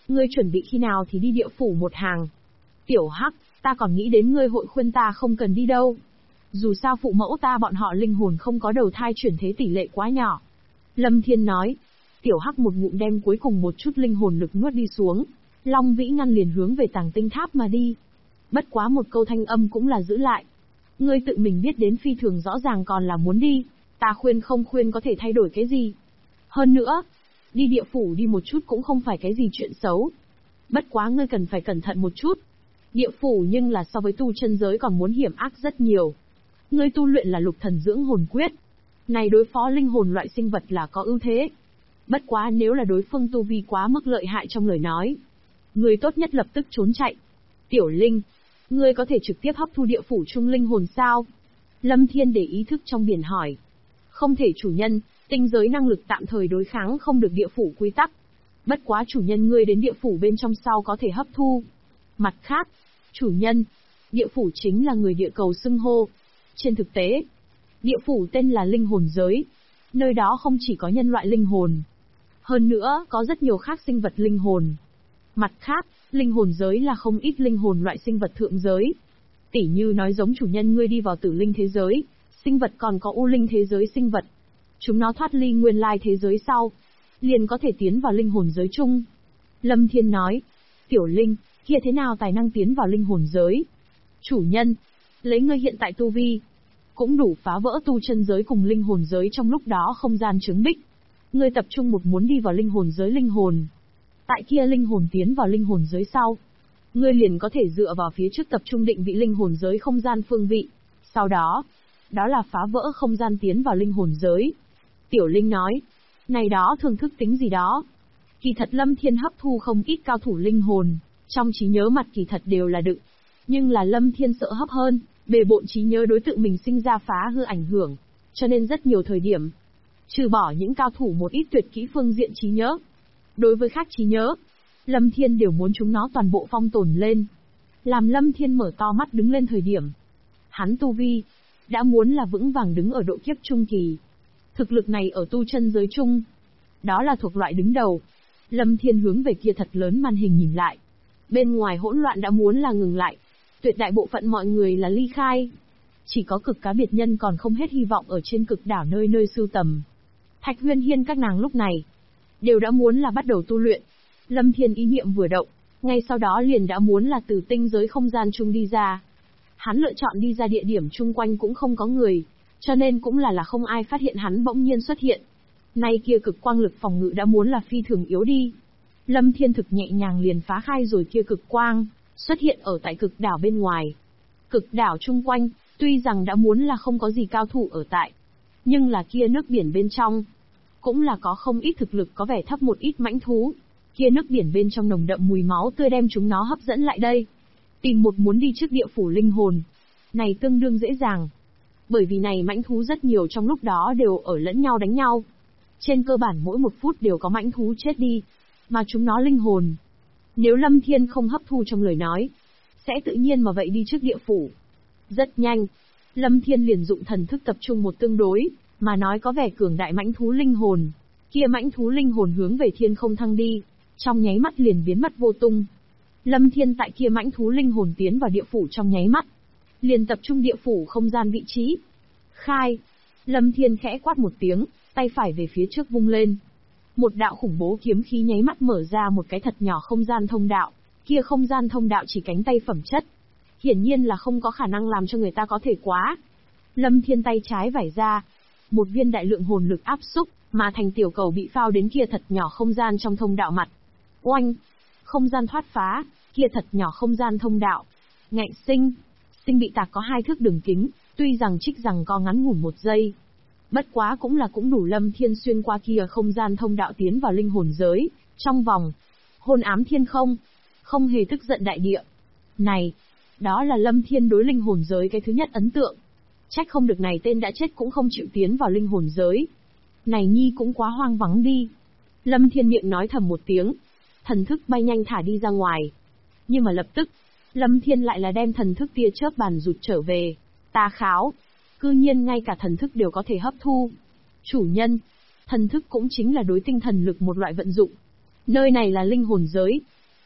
Ngươi chuẩn bị khi nào thì đi địa phủ một hàng. Tiểu Hắc, ta còn nghĩ đến ngươi hội khuyên ta không cần đi đâu. Dù sao phụ mẫu ta bọn họ linh hồn không có đầu thai chuyển thế tỷ lệ quá nhỏ. Lâm Thiên nói. Tiểu Hắc một ngụm đem cuối cùng một chút linh hồn lực nuốt đi xuống. Long Vĩ ngăn liền hướng về Tàng Tinh Tháp mà đi. Bất quá một câu thanh âm cũng là giữ lại. Ngươi tự mình biết đến phi thường rõ ràng còn là muốn đi, ta khuyên không khuyên có thể thay đổi cái gì. Hơn nữa, đi địa phủ đi một chút cũng không phải cái gì chuyện xấu. Bất quá ngươi cần phải cẩn thận một chút. Địa phủ nhưng là so với tu chân giới còn muốn hiểm ác rất nhiều. Ngươi tu luyện là Lục Thần Dưỡng Hồn Quyết. Này đối phó linh hồn loại sinh vật là có ưu thế. Bất quá nếu là đối phương tu vi quá mức lợi hại trong lời nói, ngươi tốt nhất lập tức trốn chạy. Tiểu Linh, ngươi có thể trực tiếp hấp thu địa phủ trung linh hồn sao? Lâm Thiên để ý thức trong biển hỏi. Không thể chủ nhân, tinh giới năng lực tạm thời đối kháng không được địa phủ quy tắc. Bất quá chủ nhân ngươi đến địa phủ bên trong sau có thể hấp thu. Mặt khác, chủ nhân, địa phủ chính là người địa cầu xưng hô. Trên thực tế, địa phủ tên là linh hồn giới. Nơi đó không chỉ có nhân loại linh hồn. Hơn nữa, có rất nhiều khác sinh vật linh hồn. Mặt khác, linh hồn giới là không ít linh hồn loại sinh vật thượng giới. Tỉ như nói giống chủ nhân ngươi đi vào tử linh thế giới, sinh vật còn có u linh thế giới sinh vật. Chúng nó thoát ly nguyên lai thế giới sau, liền có thể tiến vào linh hồn giới chung. Lâm Thiên nói, Tiểu Linh, kia thế nào tài năng tiến vào linh hồn giới? Chủ nhân, lấy ngươi hiện tại tu vi, cũng đủ phá vỡ tu chân giới cùng linh hồn giới trong lúc đó không gian chứng bích. Ngươi tập trung một muốn đi vào linh hồn giới linh hồn. Tại kia linh hồn tiến vào linh hồn giới sau, ngươi liền có thể dựa vào phía trước tập trung định vị linh hồn giới không gian phương vị. Sau đó, đó là phá vỡ không gian tiến vào linh hồn giới. Tiểu Linh nói, này đó thường thức tính gì đó. Kỳ thật Lâm Thiên hấp thu không ít cao thủ linh hồn, trong trí nhớ mặt kỳ thật đều là đựng. Nhưng là Lâm Thiên sợ hấp hơn, bề bộn trí nhớ đối tượng mình sinh ra phá hư ảnh hưởng, cho nên rất nhiều thời điểm, trừ bỏ những cao thủ một ít tuyệt kỹ phương diện trí nhớ. Đối với khác trí nhớ, Lâm Thiên đều muốn chúng nó toàn bộ phong tồn lên. Làm Lâm Thiên mở to mắt đứng lên thời điểm, hắn tu vi đã muốn là vững vàng đứng ở độ kiếp trung kỳ. Thực lực này ở tu chân giới chung, đó là thuộc loại đứng đầu. Lâm Thiên hướng về kia thật lớn màn hình nhìn lại. Bên ngoài hỗn loạn đã muốn là ngừng lại. Tuyệt đại bộ phận mọi người là ly khai. Chỉ có cực cá biệt nhân còn không hết hy vọng ở trên cực đảo nơi nơi sưu tầm. Thạch Huyên Hiên các nàng lúc này đều đã muốn là bắt đầu tu luyện. Lâm Thiên ý niệm vừa động, ngay sau đó liền đã muốn là từ tinh giới không gian chung đi ra. Hắn lựa chọn đi ra địa điểm chung quanh cũng không có người, cho nên cũng là không ai phát hiện hắn bỗng nhiên xuất hiện. Nay kia cực quang lực phòng ngự đã muốn là phi thường yếu đi. Lâm Thiên thực nhẹ nhàng liền phá khai rồi kia cực quang, xuất hiện ở tại cực đảo bên ngoài. Cực đảo chung quanh, tuy rằng đã muốn là không có gì cao thủ ở tại, nhưng là kia nước biển bên trong, cũng là có không ít thực lực có vẻ thấp một ít mãnh thú. Kia nước biển bên trong nồng đậm mùi máu tươi đem chúng nó hấp dẫn lại đây. Tìm một muốn đi trước địa phủ linh hồn. Này tương đương dễ dàng. Bởi vì này mãnh thú rất nhiều trong lúc đó đều ở lẫn nhau đánh nhau. Trên cơ bản mỗi một phút đều có mãnh thú chết đi. Mà chúng nó linh hồn, nếu Lâm Thiên không hấp thu trong lời nói, sẽ tự nhiên mà vậy đi trước địa phủ. Rất nhanh, Lâm Thiên liền dụng thần thức tập trung một tương đối, mà nói có vẻ cường đại mãnh thú linh hồn. Kia mãnh thú linh hồn hướng về thiên không thăng đi, trong nháy mắt liền biến mất vô tung. Lâm Thiên tại kia mãnh thú linh hồn tiến vào địa phủ trong nháy mắt, liền tập trung địa phủ không gian vị trí. Khai! Lâm Thiên khẽ quát một tiếng, tay phải về phía trước vung lên. Một đạo khủng bố kiếm khí nháy mắt mở ra một cái thật nhỏ không gian thông đạo, kia không gian thông đạo chỉ cánh tay phẩm chất. Hiển nhiên là không có khả năng làm cho người ta có thể quá. Lâm Thiên tay trái vải ra, một viên đại lượng hồn lực áp xúc, mà thành tiểu cầu bị phao đến kia thật nhỏ không gian trong thông đạo mặt. Oanh! Không gian thoát phá, kia thật nhỏ không gian thông đạo. Ngạnh sinh! Sinh bị tạc có 2 thước đường kính, tuy rằng trích rằng co ngắn ngủn 1 giây. Bất quá cũng đủ Lâm Thiên xuyên qua kia không gian thông đạo tiến vào linh hồn giới, trong vòng hôn ám thiên không, không hề tức giận đại địa. Này, đó là Lâm Thiên đối linh hồn giới cái thứ nhất ấn tượng. Trách không được này tên đã chết cũng không chịu tiến vào linh hồn giới. Này nhi cũng quá hoang vắng đi. Lâm Thiên miệng nói thầm một tiếng, thần thức bay nhanh thả đi ra ngoài. Nhưng mà lập tức, Lâm Thiên lại là đem thần thức tia chớp bàn rụt trở về. Ta kháo! Cư nhiên ngay cả thần thức đều có thể hấp thu. Chủ nhân, thần thức cũng chính là đối tinh thần lực một loại vận dụng. Nơi này là linh hồn giới,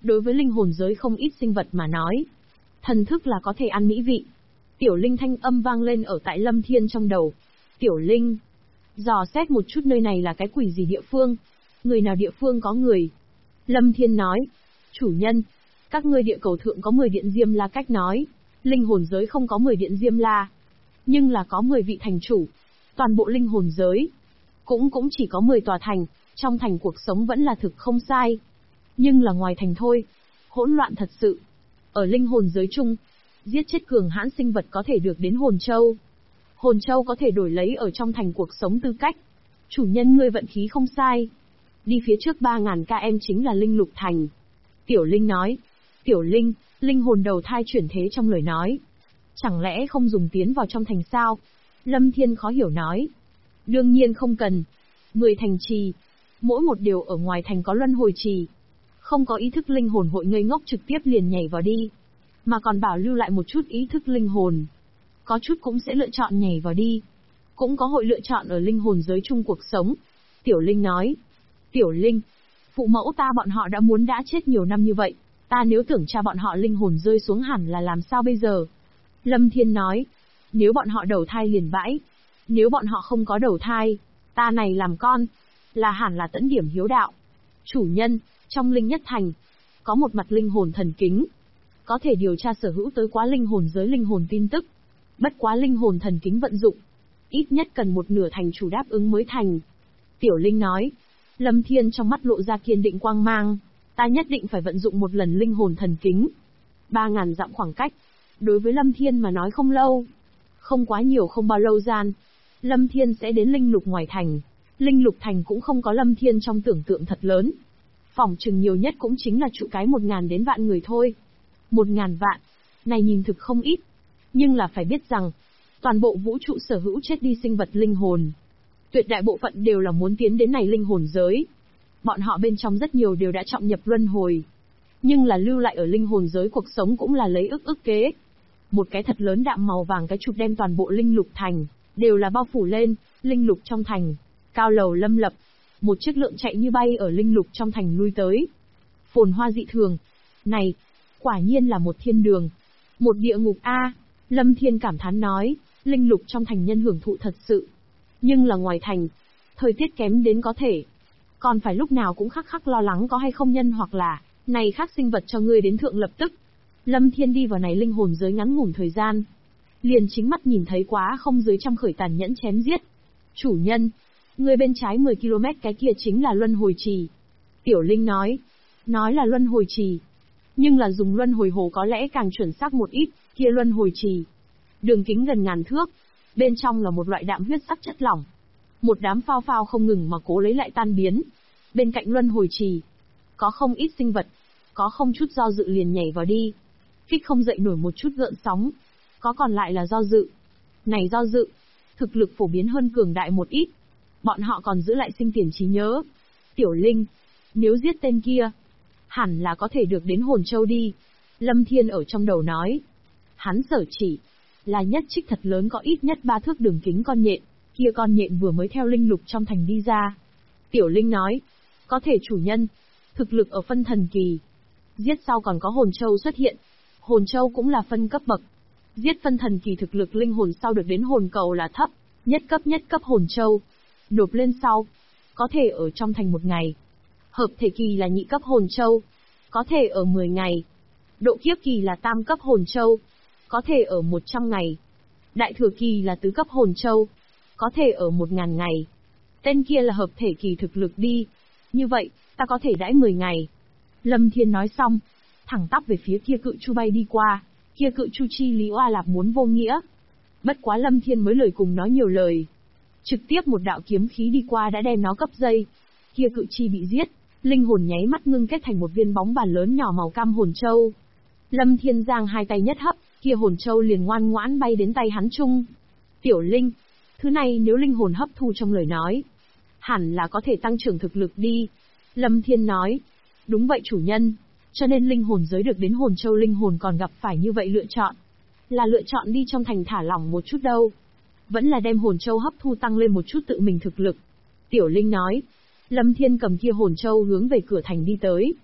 Đối với linh hồn giới không ít sinh vật mà nói, thần thức là có thể ăn mỹ vị. Tiểu Linh thanh âm vang lên ở tại Lâm Thiên trong đầu. Tiểu Linh, dò xét một chút nơi này là cái quỷ gì địa phương? Người nào địa phương có người? Lâm Thiên nói, chủ nhân, các ngươi địa cầu thượng có 10 điện Diêm La cách nói, linh hồn giới không có 10 điện Diêm La, nhưng là có 10 vị thành chủ. Toàn bộ linh hồn giới, cũng chỉ có 10 tòa thành, trong thành cuộc sống vẫn là thực không sai. Nhưng là ngoài thành thôi, hỗn loạn thật sự. Ở linh hồn giới chung, giết chết cường hãn sinh vật có thể được đến hồn châu. Hồn châu có thể đổi lấy ở trong thành cuộc sống tư cách. Chủ nhân ngươi vận khí không sai. Đi phía trước 3.000 km chính là linh lục thành. Tiểu Linh nói. Tiểu Linh, linh hồn đầu thai chuyển thế trong lời nói. Chẳng lẽ không dùng tiến vào trong thành sao? Lâm Thiên khó hiểu nói. Đương nhiên không cần. 10 thành trì, mỗi một điều ở ngoài thành có luân hồi trì. Không có ý thức linh hồn hội ngây ngốc trực tiếp liền nhảy vào đi, mà còn bảo lưu lại một chút ý thức linh hồn. Có chút cũng sẽ lựa chọn nhảy vào đi, cũng có hội lựa chọn ở linh hồn giới chung cuộc sống. Tiểu Linh nói. Tiểu Linh, phụ mẫu ta bọn họ đã chết nhiều năm như vậy, ta nếu tưởng cha bọn họ linh hồn rơi xuống hẳn là làm sao bây giờ? Lâm Thiên nói. Nếu bọn họ đầu thai liền bãi, nếu bọn họ không có đầu thai, ta này làm con, là hẳn là tẫn điểm hiếu đạo. Chủ nhân, trong linh nhất thành, có một mặt linh hồn thần kính, có thể điều tra sở hữu tới quá linh hồn giới linh hồn tin tức. Bất quá linh hồn thần kính vận dụng, ít nhất cần một nửa thành chủ đáp ứng mới thành. Tiểu Linh nói. Lâm Thiên trong mắt lộ ra kiên định quang mang. Ta nhất định phải vận dụng một lần linh hồn thần kính. 3.000 dặm khoảng cách, đối với Lâm Thiên mà nói không lâu. Không quá nhiều không bao lâu gian, Lâm Thiên sẽ đến linh lục ngoài thành. Linh lục thành cũng không có Lâm Thiên trong tưởng tượng thật lớn. Phỏng chừng nhiều nhất cũng chính là trụ cái 1.000 đến vạn người thôi. 1.000 vạn, này nhìn thực không ít. Nhưng là phải biết rằng, toàn bộ vũ trụ sở hữu chết đi sinh vật linh hồn, tuyệt đại bộ phận đều là muốn tiến đến này linh hồn giới. Bọn họ bên trong rất nhiều đều đã trọng nhập luân hồi. Nhưng là lưu lại ở linh hồn giới cuộc sống cũng là lấy ức kế. Một cái thật lớn đạm màu vàng cái chụp đem toàn bộ linh lục thành, đều là bao phủ lên, linh lục trong thành. Cao lầu lâm lập, một chiếc lượng chạy như bay ở linh lục trong thành lui tới. Phồn hoa dị thường. Này, quả nhiên là một thiên đường. Một địa ngục A. Lâm Thiên cảm thán nói, linh lục trong thành nhân hưởng thụ thật sự. Nhưng là ngoài thành, thời tiết kém đến có thể. Còn phải lúc nào cũng khắc lo lắng có hay không nhân hoặc là, này khác sinh vật cho ngươi đến thượng lập tức. Lâm Thiên đi vào này linh hồn giới ngắn ngủn thời gian, liền chính mắt nhìn thấy quá không dưới trăm khởi tàn nhẫn chém giết. Chủ nhân, người bên trái 10 km cái kia chính là luân hồi trì. Tiểu Linh nói là luân hồi trì, nhưng là dùng luân hồi hồ có lẽ càng chuẩn xác một ít. Kia luân hồi trì, đường kính gần ngàn thước, bên trong là một loại đạm huyết sắc chất lỏng. Một đám phao phao không ngừng mà cố lấy lại tan biến. Bên cạnh luân hồi trì, có không ít sinh vật, có không chút do dự liền nhảy vào đi. Kích không dậy nổi một chút gợn sóng, có còn lại là do dự. Này do dự, thực lực phổ biến hơn cường đại một ít. Bọn họ còn giữ lại sinh tiền trí nhớ. Tiểu Linh, nếu giết tên kia, hẳn là có thể được đến hồn châu đi. Lâm Thiên ở trong đầu nói. Hắn sở chỉ là nhất trích thật lớn có ít nhất 3 thước đường kính con nhện, kia con nhện vừa mới theo linh lục trong thành đi ra. Tiểu Linh nói, có thể chủ nhân, thực lực ở phân thần kỳ. Giết sau còn có hồn châu xuất hiện. Hồn châu cũng là phân cấp bậc. Giết phân thần kỳ thực lực linh hồn sau được đến hồn cầu là thấp, nhất cấp hồn châu. Nộp lên sau, có thể ở trong thành 1 ngày. Hợp thể kỳ là nhị cấp hồn châu, có thể ở 10 ngày. Độ kiếp kỳ là tam cấp hồn châu, có thể ở 100 ngày. Đại thừa kỳ là tứ cấp hồn châu, có thể ở 1.000 ngày. Tên kia là hợp thể kỳ thực lực đi. Như vậy, ta có thể đãi 10 ngày. Lâm Thiên nói xong, thẳng tắp về phía kia cự chu bay đi qua. Kia cự chu chi Lý Oa Lạp muốn vô nghĩa. Bất quá Lâm Thiên mới lời cùng nói nhiều lời. Trực tiếp một đạo kiếm khí đi qua đã đem nó cấp dây. Kia cự chi bị giết, linh hồn nháy mắt ngưng kết thành một viên bóng bàn lớn nhỏ màu cam hồn châu. Lâm Thiên giang hai tay nhất hấp, kia hồn châu liền ngoan ngoãn bay đến tay hắn chung. Tiểu Linh, thứ này nếu linh hồn hấp thu trong lời nói, hẳn là có thể tăng trưởng thực lực đi. Lâm Thiên nói, đúng vậy chủ nhân, cho nên linh hồn giới được đến hồn châu linh hồn còn gặp phải như vậy lựa chọn. Là lựa chọn đi trong thành thả lỏng một chút đâu, vẫn là đem hồn châu hấp thu tăng lên một chút tự mình thực lực. Tiểu Linh nói, Lâm Thiên cầm kia hồn châu hướng về cửa thành đi tới.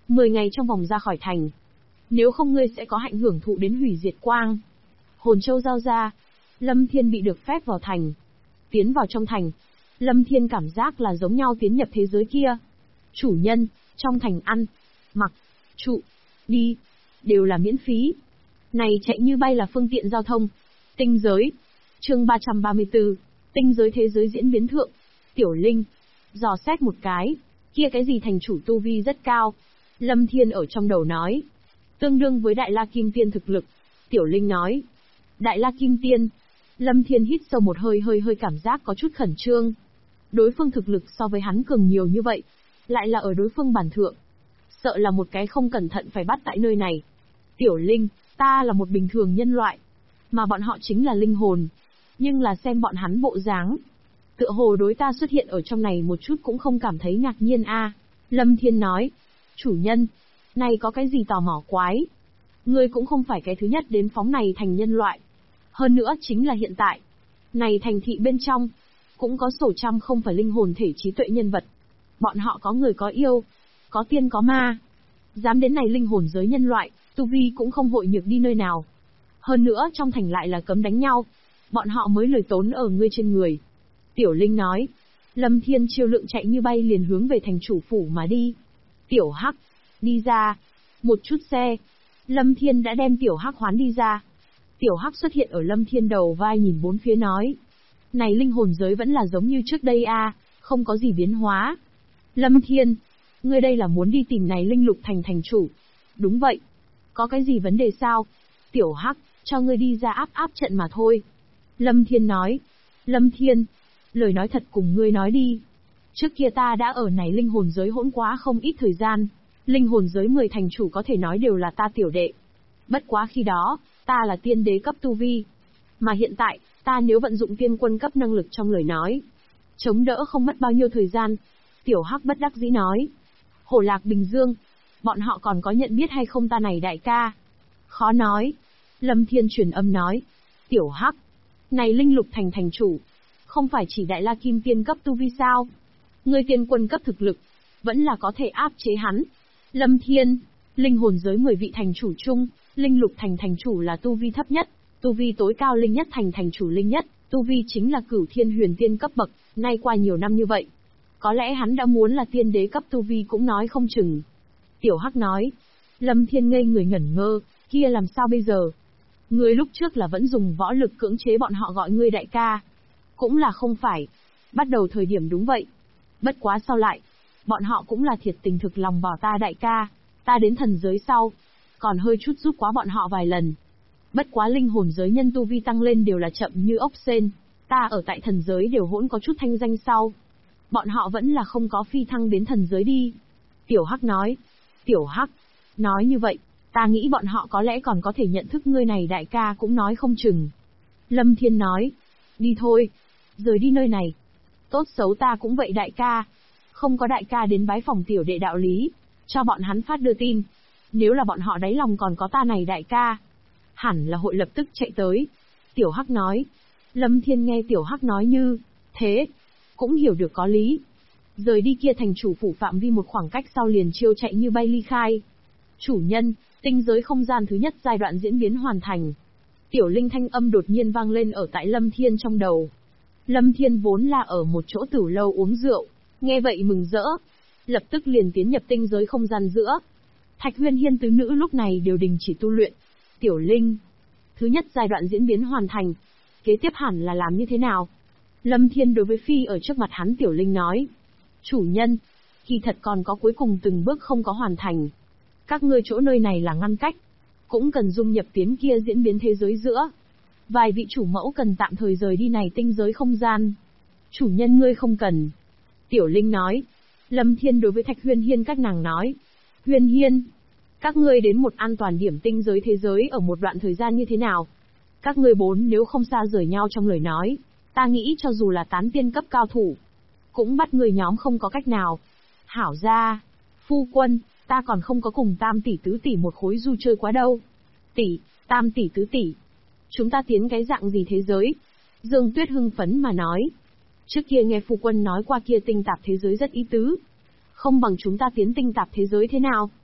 10 ngày trong vòng ra khỏi thành. Nếu không ngươi sẽ có hạnh hưởng thụ đến hủy diệt quang. Hồn châu giao ra. Lâm Thiên bị được phép vào thành. Tiến vào trong thành. Lâm Thiên cảm giác là giống nhau tiến nhập thế giới kia. Chủ nhân, trong thành ăn, mặc, trụ, đi, đều là miễn phí. Này chạy như bay là phương tiện giao thông. Tinh giới. Chương 334. Tinh giới thế giới diễn biến thượng. Tiểu Linh. Dò xét một cái. Kia cái gì thành chủ tu vi rất cao. Lâm Thiên ở trong đầu nói. Tương đương với Đại La Kim Tiên thực lực. Tiểu Linh nói. Đại La Kim Tiên. Lâm Thiên hít sâu một hơi cảm giác có chút khẩn trương. Đối phương thực lực so với hắn cường nhiều như vậy. Lại là ở đối phương bản thượng. Sợ là một cái không cẩn thận phải bắt tại nơi này. Tiểu Linh, ta là một bình thường nhân loại. Mà bọn họ chính là linh hồn. Nhưng là xem bọn hắn bộ dáng. Tựa hồ đối ta xuất hiện ở trong này một chút cũng không cảm thấy ngạc nhiên a. Lâm Thiên nói. Chủ nhân, này có cái gì tò mò quái. Ngươi cũng không phải cái thứ nhất đến phóng này thành nhân loại. Hơn nữa chính là hiện tại. Này thành thị bên trong. Cũng có sổ trăm không phải linh hồn thể trí tuệ nhân vật. Bọn họ có người có yêu. Có tiên có ma. Dám đến này linh hồn giới nhân loại, tu vi cũng không vội nhược đi nơi nào. Hơn nữa trong thành lại là cấm đánh nhau. Bọn họ mới lười tốn ở ngươi trên người. Tiểu Linh nói. Lâm Thiên chiêu lượng chạy như bay liền hướng về thành chủ phủ mà đi. Tiểu Hắc. Đi ra. Một chút xe. Lâm Thiên đã đem Tiểu Hắc hoán đi ra. Tiểu Hắc xuất hiện ở Lâm Thiên đầu vai nhìn bốn phía nói. Này linh hồn giới vẫn là giống như trước đây a, không có gì biến hóa. Lâm Thiên. Ngươi đây là muốn đi tìm này linh lục thành thành chủ. Đúng vậy. Có cái gì vấn đề sao? Tiểu Hắc, cho ngươi đi ra áp trận mà thôi. Lâm Thiên nói. Lâm Thiên. Lời nói thật cùng ngươi nói đi. Trước kia ta đã ở này linh hồn giới hỗn quá không ít thời gian. Linh hồn giới 10 thành chủ có thể nói đều là ta tiểu đệ. Bất quá khi đó, ta là tiên đế cấp tu vi. Mà hiện tại, ta nếu vận dụng tiên quân cấp năng lực trong lời nói. Chống đỡ không mất bao nhiêu thời gian. Tiểu Hắc bất đắc dĩ nói. Hổ Lạc Bình Dương. Bọn họ còn có nhận biết hay không ta này đại ca? Khó nói. Lâm Thiên truyền âm nói. Tiểu Hắc. Này linh lục thành thành chủ. Không phải chỉ Đại La Kim Tiên cấp tu vi sao? Ngươi tiên quân cấp thực lực. Vẫn là có thể áp chế hắn. Lâm Thiên. Linh hồn giới 10 vị thành chủ chung. Linh lục thành thành chủ là tu vi thấp nhất. Tu vi tối cao linh nhất thành thành chủ linh nhất. Tu vi chính là Cửu Thiên Huyền Tiên cấp bậc. Nay qua nhiều năm như vậy. Có lẽ hắn đã muốn là tiên đế cấp tu vi cũng nói không chừng. Tiểu Hắc nói. Lâm Thiên ngây người ngẩn ngơ. Kia làm sao bây giờ? Ngươi lúc trước là vẫn dùng võ lực cưỡng chế bọn họ gọi ngươi đại ca. Cũng là không phải. Bắt đầu thời điểm đúng vậy. Bất quá sau lại. Bọn họ cũng là thiệt tình thực lòng bảo ta đại ca. Ta đến thần giới sau. Còn hơi chút giúp quá bọn họ vài lần. Bất quá linh hồn giới nhân tu vi tăng lên đều là chậm như ốc sên. Ta ở tại thần giới đều hỗn có chút thanh danh sau. Bọn họ vẫn là không có phi thăng đến thần giới đi. Tiểu Hắc nói. Tiểu Hắc. Nói như vậy, ta nghĩ bọn họ có lẽ còn có thể nhận thức ngươi này đại ca cũng nói không chừng. Lâm Thiên nói. Đi thôi. Rời đi nơi này. Tốt xấu ta cũng vậy đại ca. Không có đại ca đến bái phòng tiểu đệ đạo lý. Cho bọn hắn phát đưa tin. Nếu là bọn họ đáy lòng còn có ta này đại ca. Hẳn là hội lập tức chạy tới. Tiểu Hắc nói. Lâm Thiên nghe Tiểu Hắc nói như thế. Cũng hiểu được có lý. Rời đi kia thành chủ phủ phạm vi một khoảng cách sau liền chiêu chạy như bay ly khai. Chủ nhân, tinh giới không gian thứ nhất giai đoạn diễn biến hoàn thành. Tiểu Linh thanh âm đột nhiên vang lên ở tại Lâm Thiên trong đầu. Lâm Thiên vốn là ở một chỗ tửu lâu uống rượu, nghe vậy mừng rỡ. Lập tức liền tiến nhập tinh giới không gian giữa. Thạch Huyên Hiên tứ nữ lúc này đều đình chỉ tu luyện. Tiểu Linh, thứ nhất giai đoạn diễn biến hoàn thành. Kế tiếp hẳn là làm như thế nào? Lâm Thiên đối với Phi ở trước mặt hắn Tiểu Linh nói. Chủ nhân, kỳ thật còn có cuối cùng từng bước không có hoàn thành. Các ngươi chỗ nơi này là ngăn cách. Cũng cần dung nhập tiến kia diễn biến thế giới giữa. Vài vị chủ mẫu cần tạm thời rời đi này tinh giới không gian. Chủ nhân ngươi không cần. Tiểu Linh nói. Lâm Thiên đối với Thạch Huyên Hiên các nàng nói. Huyên Hiên, các ngươi đến một an toàn điểm tinh giới thế giới ở một đoạn thời gian như thế nào? Các ngươi bốn nếu không xa rời nhau trong lời nói, ta nghĩ cho dù là tán tiên cấp cao thủ, cũng bắt người nhóm không có cách nào. Hảo ra, phu quân, ta còn không có cùng tam tỷ tứ tỷ một khối du chơi quá đâu. Tỷ, tam tỷ tứ tỷ, chúng ta tiến cái dạng gì thế giới? Dương Tuyết hưng phấn mà nói. Trước kia nghe phu quân nói qua kia tinh tạp thế giới rất ý tứ. Không bằng chúng ta tiến tinh tạp thế giới thế nào?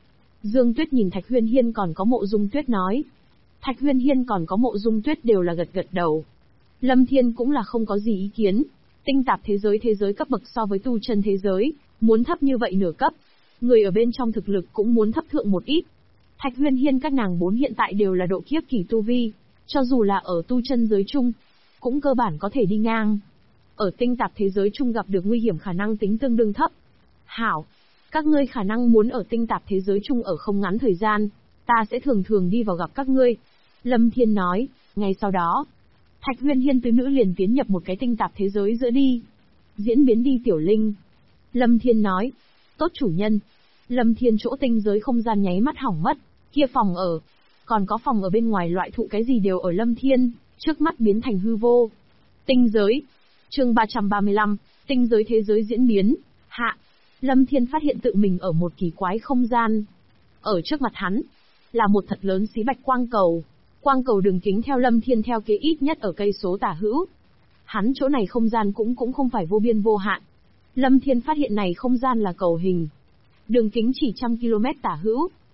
Dương Tuyết nhìn Thạch Huyên Hiên còn có Mộ Dung Tuyết nói. Thạch Huyên Hiên còn có Mộ Dung Tuyết đều là gật gật đầu. Lâm Thiên cũng là không có gì ý kiến. Tinh tạp thế giới cấp bậc so với tu chân thế giới, muốn thấp như vậy nửa cấp. Người ở bên trong thực lực cũng muốn thấp thượng một ít. Thạch Huyên Hiên các nàng bốn hiện tại đều là độ kiếp kỳ tu vi, cho dù là ở tu chân giới chung, cũng cơ bản có thể đi ngang. Ở tinh tạp thế giới chung gặp được nguy hiểm khả năng tính tương đương thấp. Hảo, các ngươi khả năng muốn ở tinh tạp thế giới chung ở không ngắn thời gian, ta sẽ thường thường đi vào gặp các ngươi. Lâm Thiên nói, ngay sau đó, Thạch Huyên Hiên tứ nữ liền tiến nhập một cái tinh tạp thế giới giữa đi. Diễn biến đi tiểu linh. Lâm Thiên nói, tốt chủ nhân. Lâm Thiên chỗ tinh giới không gian nháy mắt hỏng mất, kia phòng ở, còn có phòng ở bên ngoài loại thụ cái gì đều ở Lâm Thiên, trước mắt biến thành hư vô. Tinh giới. Chương 335, tinh giới thế giới diễn biến. Hạ. Lâm Thiên phát hiện tự mình ở một kỳ quái không gian. Ở trước mặt hắn, là một thật lớn xí bạch quang cầu. Quang cầu đường kính theo Lâm Thiên theo kế ít nhất ở cây số tả hữu. Hắn chỗ này không gian cũng không phải vô biên vô hạn. Lâm Thiên phát hiện này không gian là cầu hình. Đường kính chỉ 100 km tả hữu,